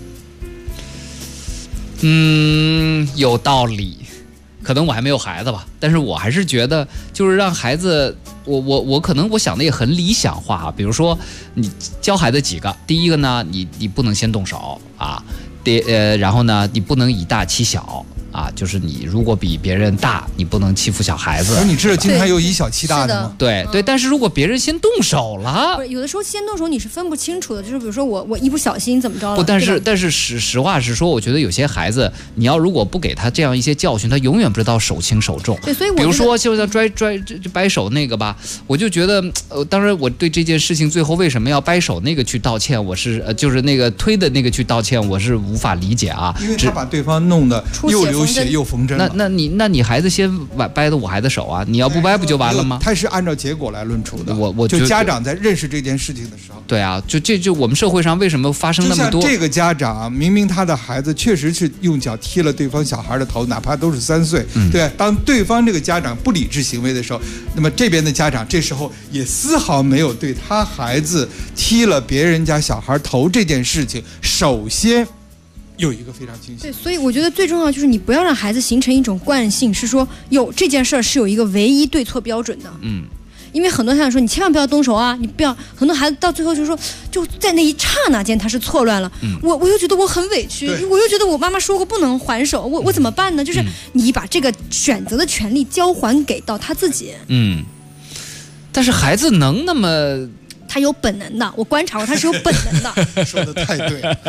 有道理。可能我还没有孩子吧，但是我还是觉得，就是让孩子，我可能我想的也很理想化啊。比如说，你教孩子几个，第一个呢，你不能先动手啊，然后呢，你不能以大欺小啊，就是你如果比别人大，你不能欺负小孩子。 而你知道经常有以小欺大的吗？ 对，但是如果别人先动手了， 有的时候先动手你是分不清楚的，就是比如说我一不小心怎么着了？ 不，但是实话实说，我觉得有些孩子，你要如果不给他这样一些教训，他永远不知道手轻手重。 对，所以我比如说就像掰手那个吧，我就觉得，当然我对这件事情最后为什么要掰手那个去道歉，我是就是那个推的那个去道歉，我是无法理解啊。 因为他把对方弄得又流血又缝针。 那你孩子先掰的我孩子手啊，你要不掰不就完了吗？ 他是按照结果来论处的。 我就家长在认识这件事情的时候， 对啊，就我们社会上为什么发生那么多？ 就像这个家长明明他的孩子确实是用脚踢了对方小孩的头，哪怕都是3岁，对，当对方这个家长不理智行为的时候，那么这边的家长这时候也丝毫没有对他孩子踢了别人家小孩头这件事情，首先有一个非常清晰。 对，所以我觉得最重要就是你不要让孩子形成一种惯性，是说这件事儿是有一个唯一对错标准的。因为很多家长说你千万不要动手啊，你不要，很多孩子到最后就说就在那一刹那间他是错乱了。我又觉得我很委屈，我又觉得我妈妈说过不能还手，我怎么办呢？就是你把这个选择的权利交还给到他自己。 但是孩子能那么？ 他有本能的，我观察过，他是有本能的。 说的太对了。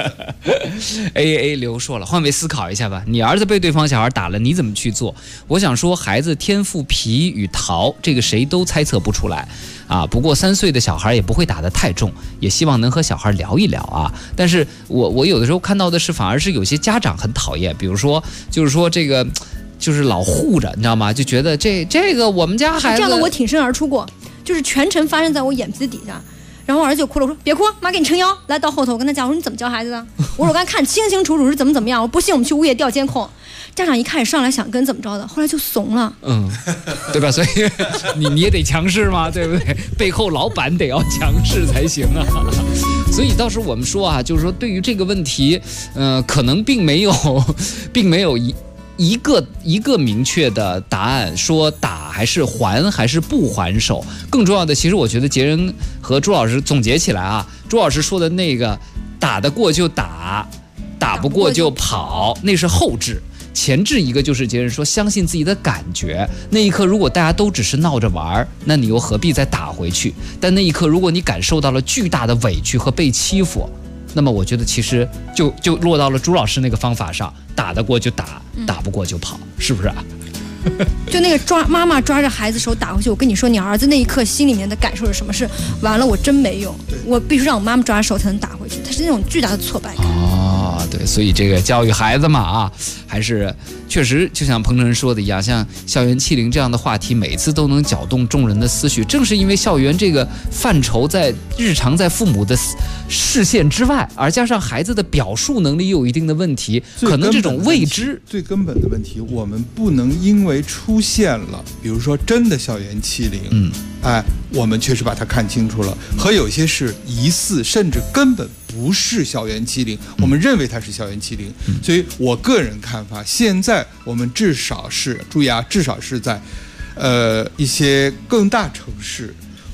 A 刘说了，换位思考一下吧，你儿子被对方小孩打了，你怎么去做？我想说，孩子天赋皮与桃，这个谁都猜测不出来啊。不过3岁的小孩也不会打得太重，也希望能和小孩聊一聊啊。但是我有的时候看到的是，反而是有些家长很讨厌，比如说就是说这个就是老护着，你知道吗？就觉得这个我们家孩子这样的，我挺身而出过，就是全程发生在我眼皮子底下。然后我儿子就哭了，我说别哭，妈给你撑腰。来到后头我跟他讲，我说你怎么教孩子的？我说我刚才看清清楚楚是怎么样，我不信我们去物业调监控。家长一开始上来想跟怎么着的，后来就怂了。 对吧？所以你也得强势嘛，对不对？背后老板得要强势才行啊。所以到时候我们说啊，就是说对于这个问题，可能并没有一个明确的答案，说打还是还还是不还手。更重要的，其实我觉得杰仁和朱老师总结起来啊，朱老师说的那个打得过就打，打不过就跑，那是后置。前置一个就是杰仁说相信自己的感觉，那一刻如果大家都只是闹着玩，那你又何必再打回去？但那一刻如果你感受到了巨大的委屈和被欺负，那么我觉得其实就落到了朱老师那个方法上，打得过就打，打不过就跑，是不是啊？ 就那个妈妈抓着孩子手打回去，我跟你说，你儿子那一刻心里面的感受是什么？是完了，我真没用，我必须让我妈妈抓着手才能打回去，他是那种巨大的挫败感。 对，所以这个教育孩子嘛啊，还是确实就像彭程说的一样，像校园欺凌这样的话题，每次都能搅动众人的思绪。正是因为校园这个范畴在日常在父母的视线之外，而加上孩子的表述能力又有一定的问题，可能这种未知最根本的问题，我们不能因为出现了，比如说真的校园欺凌，我们确实把它看清楚了，和有些是疑似甚至根本不是校园欺凌，我们认为它是校园欺凌。所以我个人看法，现在我们至少是注意啊，至少是在一些更大城市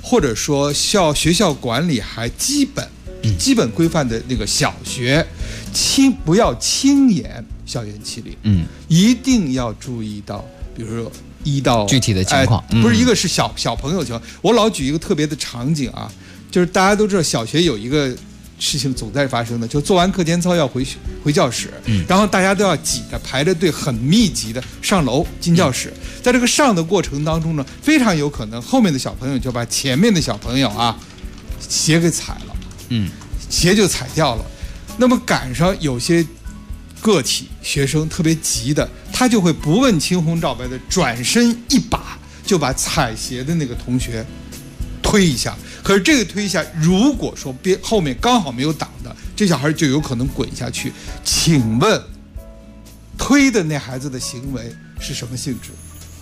或者说学校管理还基本规范的那个小学，不要轻言校园欺凌，一定要注意到，比如说1到具体的情况， 不是一个是小朋友情况。我老举一个特别的场景啊，就是大家都知道小学有一个事情总在发生的，就做完课间操要回教室，然后大家都要挤着排着队，很密集的上楼进教室。在这个上的过程当中呢，非常有可能后面的小朋友就把前面的小朋友啊鞋给踩了，鞋就踩掉了。那么赶上有些个体学生特别急的，他就会不问青红皂白的转身一把就把踩鞋的那个同学推一下。可是这个推一下，如果说后面刚好没有挡的，这小孩就有可能滚下去。请问推的那孩子的行为是什么性质？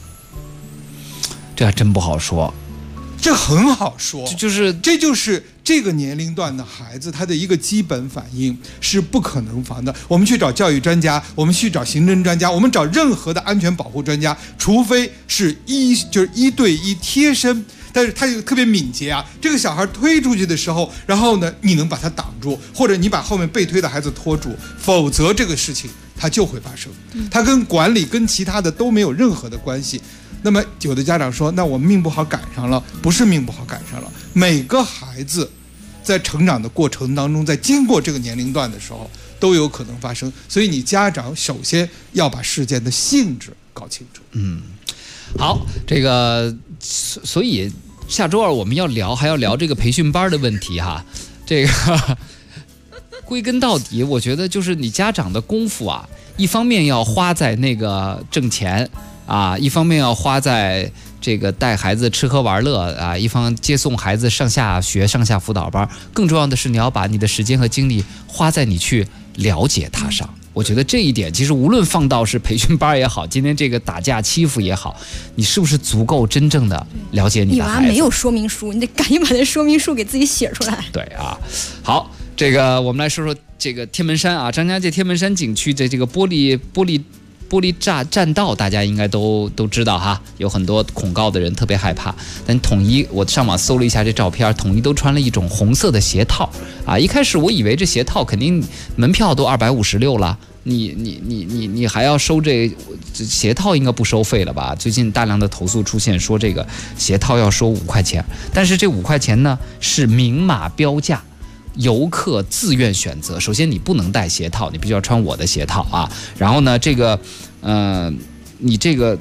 这还真不好说。 这很好说，这就是这个年龄段的孩子他的一个基本反应是不可能防的。我们去找教育专家，我们去找刑侦专家，我们找任何的安全保护专家，除非是1对1贴身，但是他就特别敏捷啊。这个小孩推出去的时候，然后呢，你能把他挡住，或者你把后面被推的孩子拖住，否则这个事情它就会发生。它跟管理跟其他的都没有任何的关系。那么有的家长说，那我命不好赶上了，不是命不好赶上了，每个孩子在成长的过程当中，在经过这个年龄段的时候都有可能发生，所以你家长首先要把事件的性质搞清楚。 好，这个所以下周二我们还要聊这个培训班的问题哈。这个归根到底，我觉得就是你家长的功夫啊，一方面要花在那个挣钱啊，一方面要花在这个带孩子吃喝玩乐啊，一方接送孩子上下学、上下辅导班，更重要的是你要把你的时间和精力花在你去了解他上。我觉得这一点其实无论放到是培训班也好，今天这个打架欺负也好，你是不是足够真正的了解你的孩子？ 你娃没有说明书，你得赶紧把那说明书给自己写出来。 对啊，好，这个我们来说说这个天门山啊，张家界天门山景区的这个玻璃栈道，大家应该都知道哈，有很多恐高的人特别害怕。但统一，我上网搜了一下这照片，统一都穿了一种红色的鞋套啊。一开始我以为这鞋套肯定门票都256了，你还要收这鞋套，应该不收费了吧？最近大量的投诉出现，说这个鞋套要收5块钱，但是这5块钱呢是明码标价。游客自愿选择，首先你不能带鞋套，你必须要穿我的鞋套啊。然后呢，你这个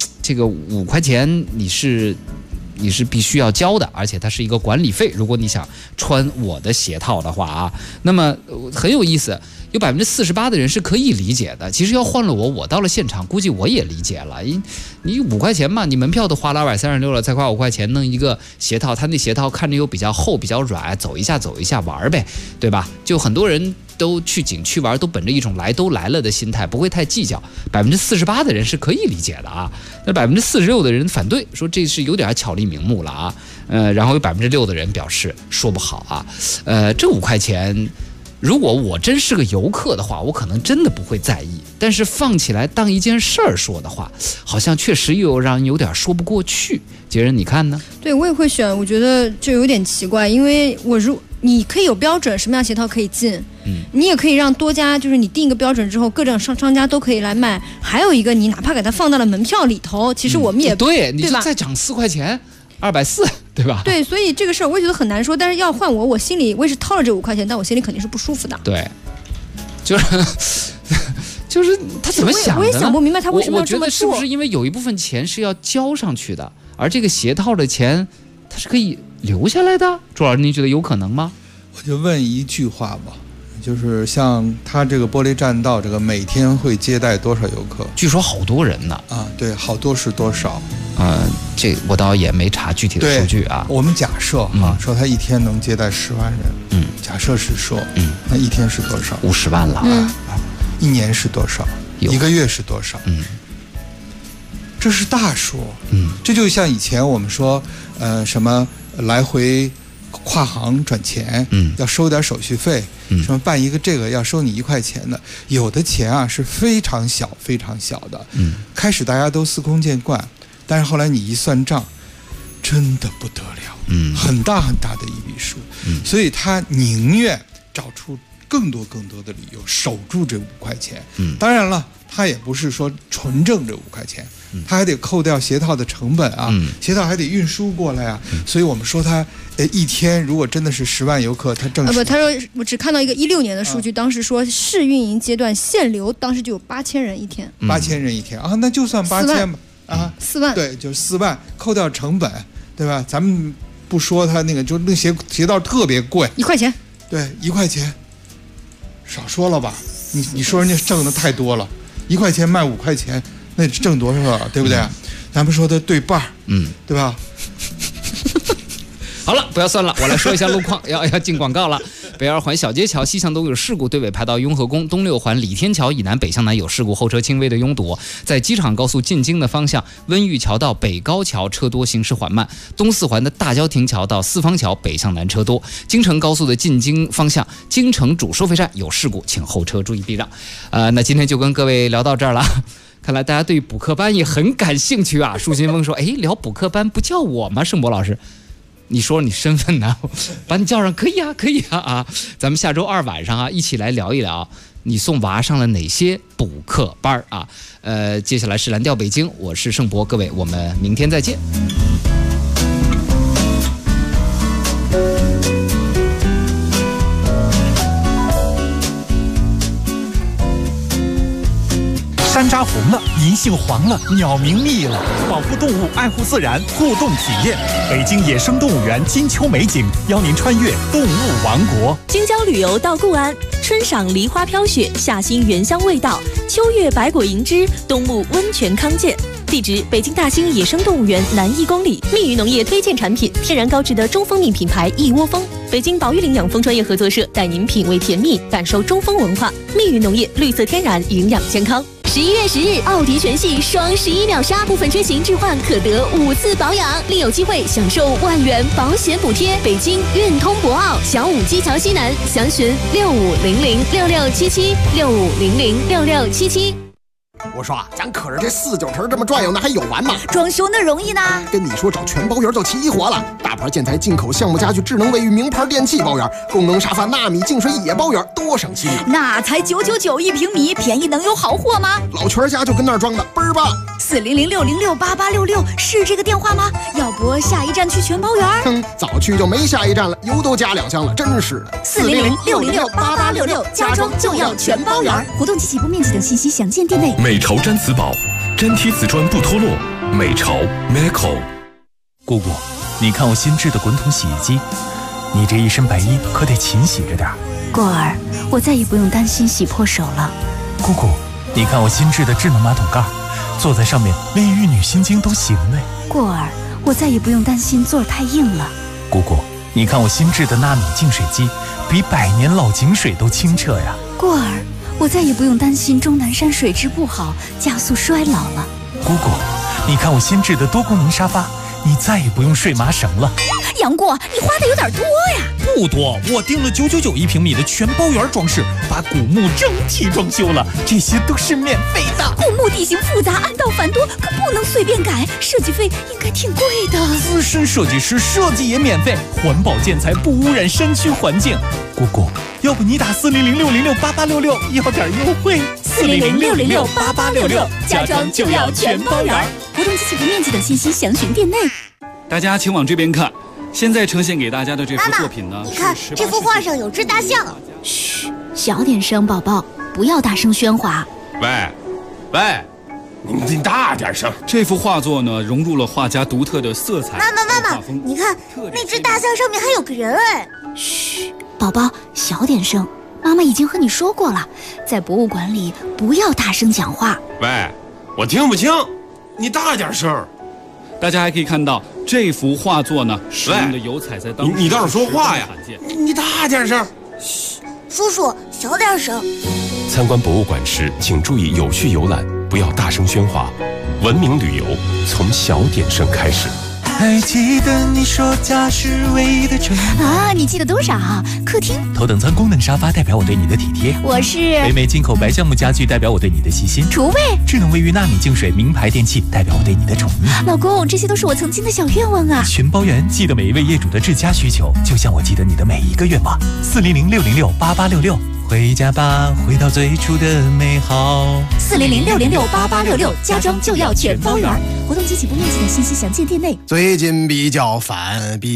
5块钱你是必须要交的，而且它是一个管理费。如果你想穿我的鞋套的话啊，那么很有意思，有48%的人是可以理解的。其实要换了我到了现场，估计我也理解了。你5块钱嘛，你门票都花了236了，再花5块钱弄一个鞋套，它那鞋套看着又比较厚、比较软，走一下玩呗，对吧？就很多人都去景区玩，都本着一种都来了的心态，不会太计较。48%的人是可以理解的啊，那46%的人反对，说这是有点巧立名目了啊。然后有6%的人表示说不好啊。这5块钱。如果我真是个游客的话，我可能真的不会在意，但是放起来当一件事儿说的话，好像确实又让人有点说不过去。杰人，你看呢？ 对，我也会选，我觉得这有点奇怪，因为你可以有标准，什么样鞋套可以进，你也可以让多家，就是你定一个标准之后，各种商家都可以来卖。还有一个，你哪怕给它放到了门票里头，其实我们也对，你就再涨4块钱，240，对吧？ 对，所以这个事儿我也觉得很难说。但是要换我心里我也是掏了这5块钱，但我心里肯定是不舒服的。 对，就是他怎么想的呢？ 我也想不明白他为什么要这么做。 我觉得是不是因为有一部分钱是要交上去的，而这个鞋套的钱它是可以留下来的？朱老师，您觉得有可能吗？ 我就问一句话吧，就是像他这个玻璃栈道，这个每天会接待多少游客？ 据说好多人呢。 啊，对，好多是多少？ 这我倒也没查具体的数据啊。 我们假设说他一天能接待10万人，假设是说，那一天是多少 ？50万了。 一年是多少？1个月是多少？这是大数。这就像以前我们说，什么来回跨行转钱，要收点手续费，什么办一个这个要收你1块钱的，有的钱啊是非常小非常小的。开始大家都司空见惯，但是后来你一算账， 真的不得了，很大很大的一笔数，所以他宁愿找出更多的理由守住这5块钱。当然了，他也不是说纯挣这5块钱，他还得扣掉鞋套的成本啊，鞋套还得运输过来啊，所以我们说他一天如果真的是10万游客，他挣不，他说我只看到一个16年的数据，当时说试运营阶段限流，当时就有8000人一天 ，8000人一天啊，那就算8000吧，啊 ，4万， 对，就是4万，扣掉成本，对吧？咱们不说他那个，就那鞋套特别贵 ，1块钱， 对，1块钱，少说了吧？你说人家挣的太多了，1块钱卖5块钱，那挣多少啊？对不对？咱们说的对半，对吧？ 好了，不要算了，我来说一下路况，要进广告了。北2环小街桥西向东有事故，对尾排到雍和宫；东6环李天桥以南北向南有事故，后车轻微的拥堵。在机场高速进京的方向，温榆桥到北高桥车多，行驶缓慢。东4环的大郊亭桥到四方桥北向南车多。京承高速的进京方向，京承主收费站有事故，请后车注意避让。那今天就跟各位聊到这儿了。看来大家对补课班也很感兴趣啊！舒新峰说：“哎，聊补课班不叫我吗？盛博老师。”你说你身份呢？把你叫上可以啊，可以啊！咱们下周2晚上一起来聊一聊你送娃上了哪些补课班啊？接下来是蓝调北京，我是盛博，各位，我们明天再见。 山楂红了，银杏黄了，鸟鸣密了，保护动物，爱护自然，互动体验。北京野生动物园金秋美景，邀您穿越动物王国。 京郊旅游到固安，春赏梨花飘雪，夏欣原香味道，秋月百果银枝，冬沐温泉康健。地址：北京大兴野生动物园南1公里。蜜语农业推荐产品：天然高质的中蜂蜜品牌一窝蜂。北京保育领养蜂专业合作社带您品味甜蜜，感受中蜂文化。蜜语农业，绿色天然，营养健康。 11月10日，奥迪全系双11秒杀，部分车型置换可得5次保养，另有机会享受万元保险补贴。北京运通博奥小武基桥西南，详询65006677，65006677。 我说咱可是这4、9成这么转悠，那还有完吗？ 装修那容易呢？ 跟你说找全包圆就齐活了，大牌建材、进口项目家具、智能卫浴、名牌电器包圆，功能沙发、纳米净水也包圆，多省心啊！ 那才999一平米，便宜能有好货吗？ 老全家就跟那儿装的，倍儿棒 ！40060688866是这个电话吗？要不下一站去全包圆？ 早去就没下一站了，油都加2箱了，真是的。 40060688866，家装就要全包圆。活动及起步面积等信息详见店内。 美潮毡瓷宝，粘贴瓷砖不脱落。美潮 Meco。 姑姑，你看我新制的滚筒洗衣机，你这一身白衣可得勤洗着点。 过儿，我再也不用担心洗破手了。 姑姑，你看我新制的智能马桶盖，坐在上面连玉女心经都行嘞。 过儿，我再也不用担心座儿太硬了。 姑姑，你看我新制的纳米净水机，比100年老井水都清澈呀。 过儿，我再也不用担心终南山水质不好，加速衰老了。 姑姑，你看我新制的多功能沙发，你再也不用睡麻绳了。 杨过，你花的有点多呀。 不多，我订了999一平米的全包圆装饰，把古墓整体装修了，这些都是免费的。 古墓地形复杂，暗道繁多，可不能随便改，设计费应该挺贵的。 资深设计师设计也免费，环保建材不污染山区环境。姑姑，要不你打40060668866要点优惠。 40060668866，家装就要全包圆。活动及起步面积等信息详询店内。 大家请往这边看，现在呈现给大家的这幅作品呢， 你看这幅画上有只大象。 嘘，小点声，宝宝，不要大声喧哗。 喂， 你大点声。这幅画作呢，融入了画家独特的色彩。 妈妈，你看那只大象上面还有个人哎。 嘘，宝宝，小点声。妈妈已经和你说过了，在博物馆里不要大声讲话。 喂，我听不清，你大点声。 大家还可以看到这幅画作呢，使用的油彩在当时你倒是说话呀！你大点声。嘘，叔叔小点声。 参观博物馆时，请注意有序游览，不要大声喧哗。文明旅游从小点声开始。 还记得你说家是唯一的城啊？你记得多少？客厅头等舱功能沙发代表我对你的体贴， 我是北美进口白橡木家具代表我对你的细心， 厨卫智能卫浴纳米净水名牌电器代表我对你的宠溺。 老公，这些都是我曾经的小愿望啊！ 全包圆，记得每一位业主的至佳需求，就像我记得你的每一个愿望。400-606-8866，回家吧，回到最初的美好。 400-606-8866，家装就要全包圆。活动及起步面积的信息详见店内。 最近比较烦，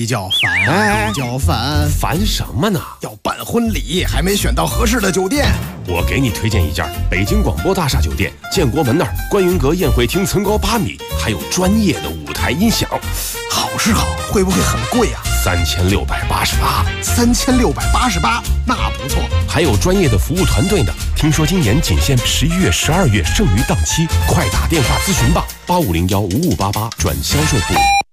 烦什么呢？ 要办婚礼，还没选到合适的酒店。 我给你推荐一家北京广播大厦酒店，建国门那儿观云阁宴会厅层高8米，还有专业的舞台音响。 好是好，会不会很贵啊 ？3688， 3688，那不错。 还有专业的服务团队呢。听说今年仅限11月、12月剩余档期，快打电话咨询吧，85015588转销售部。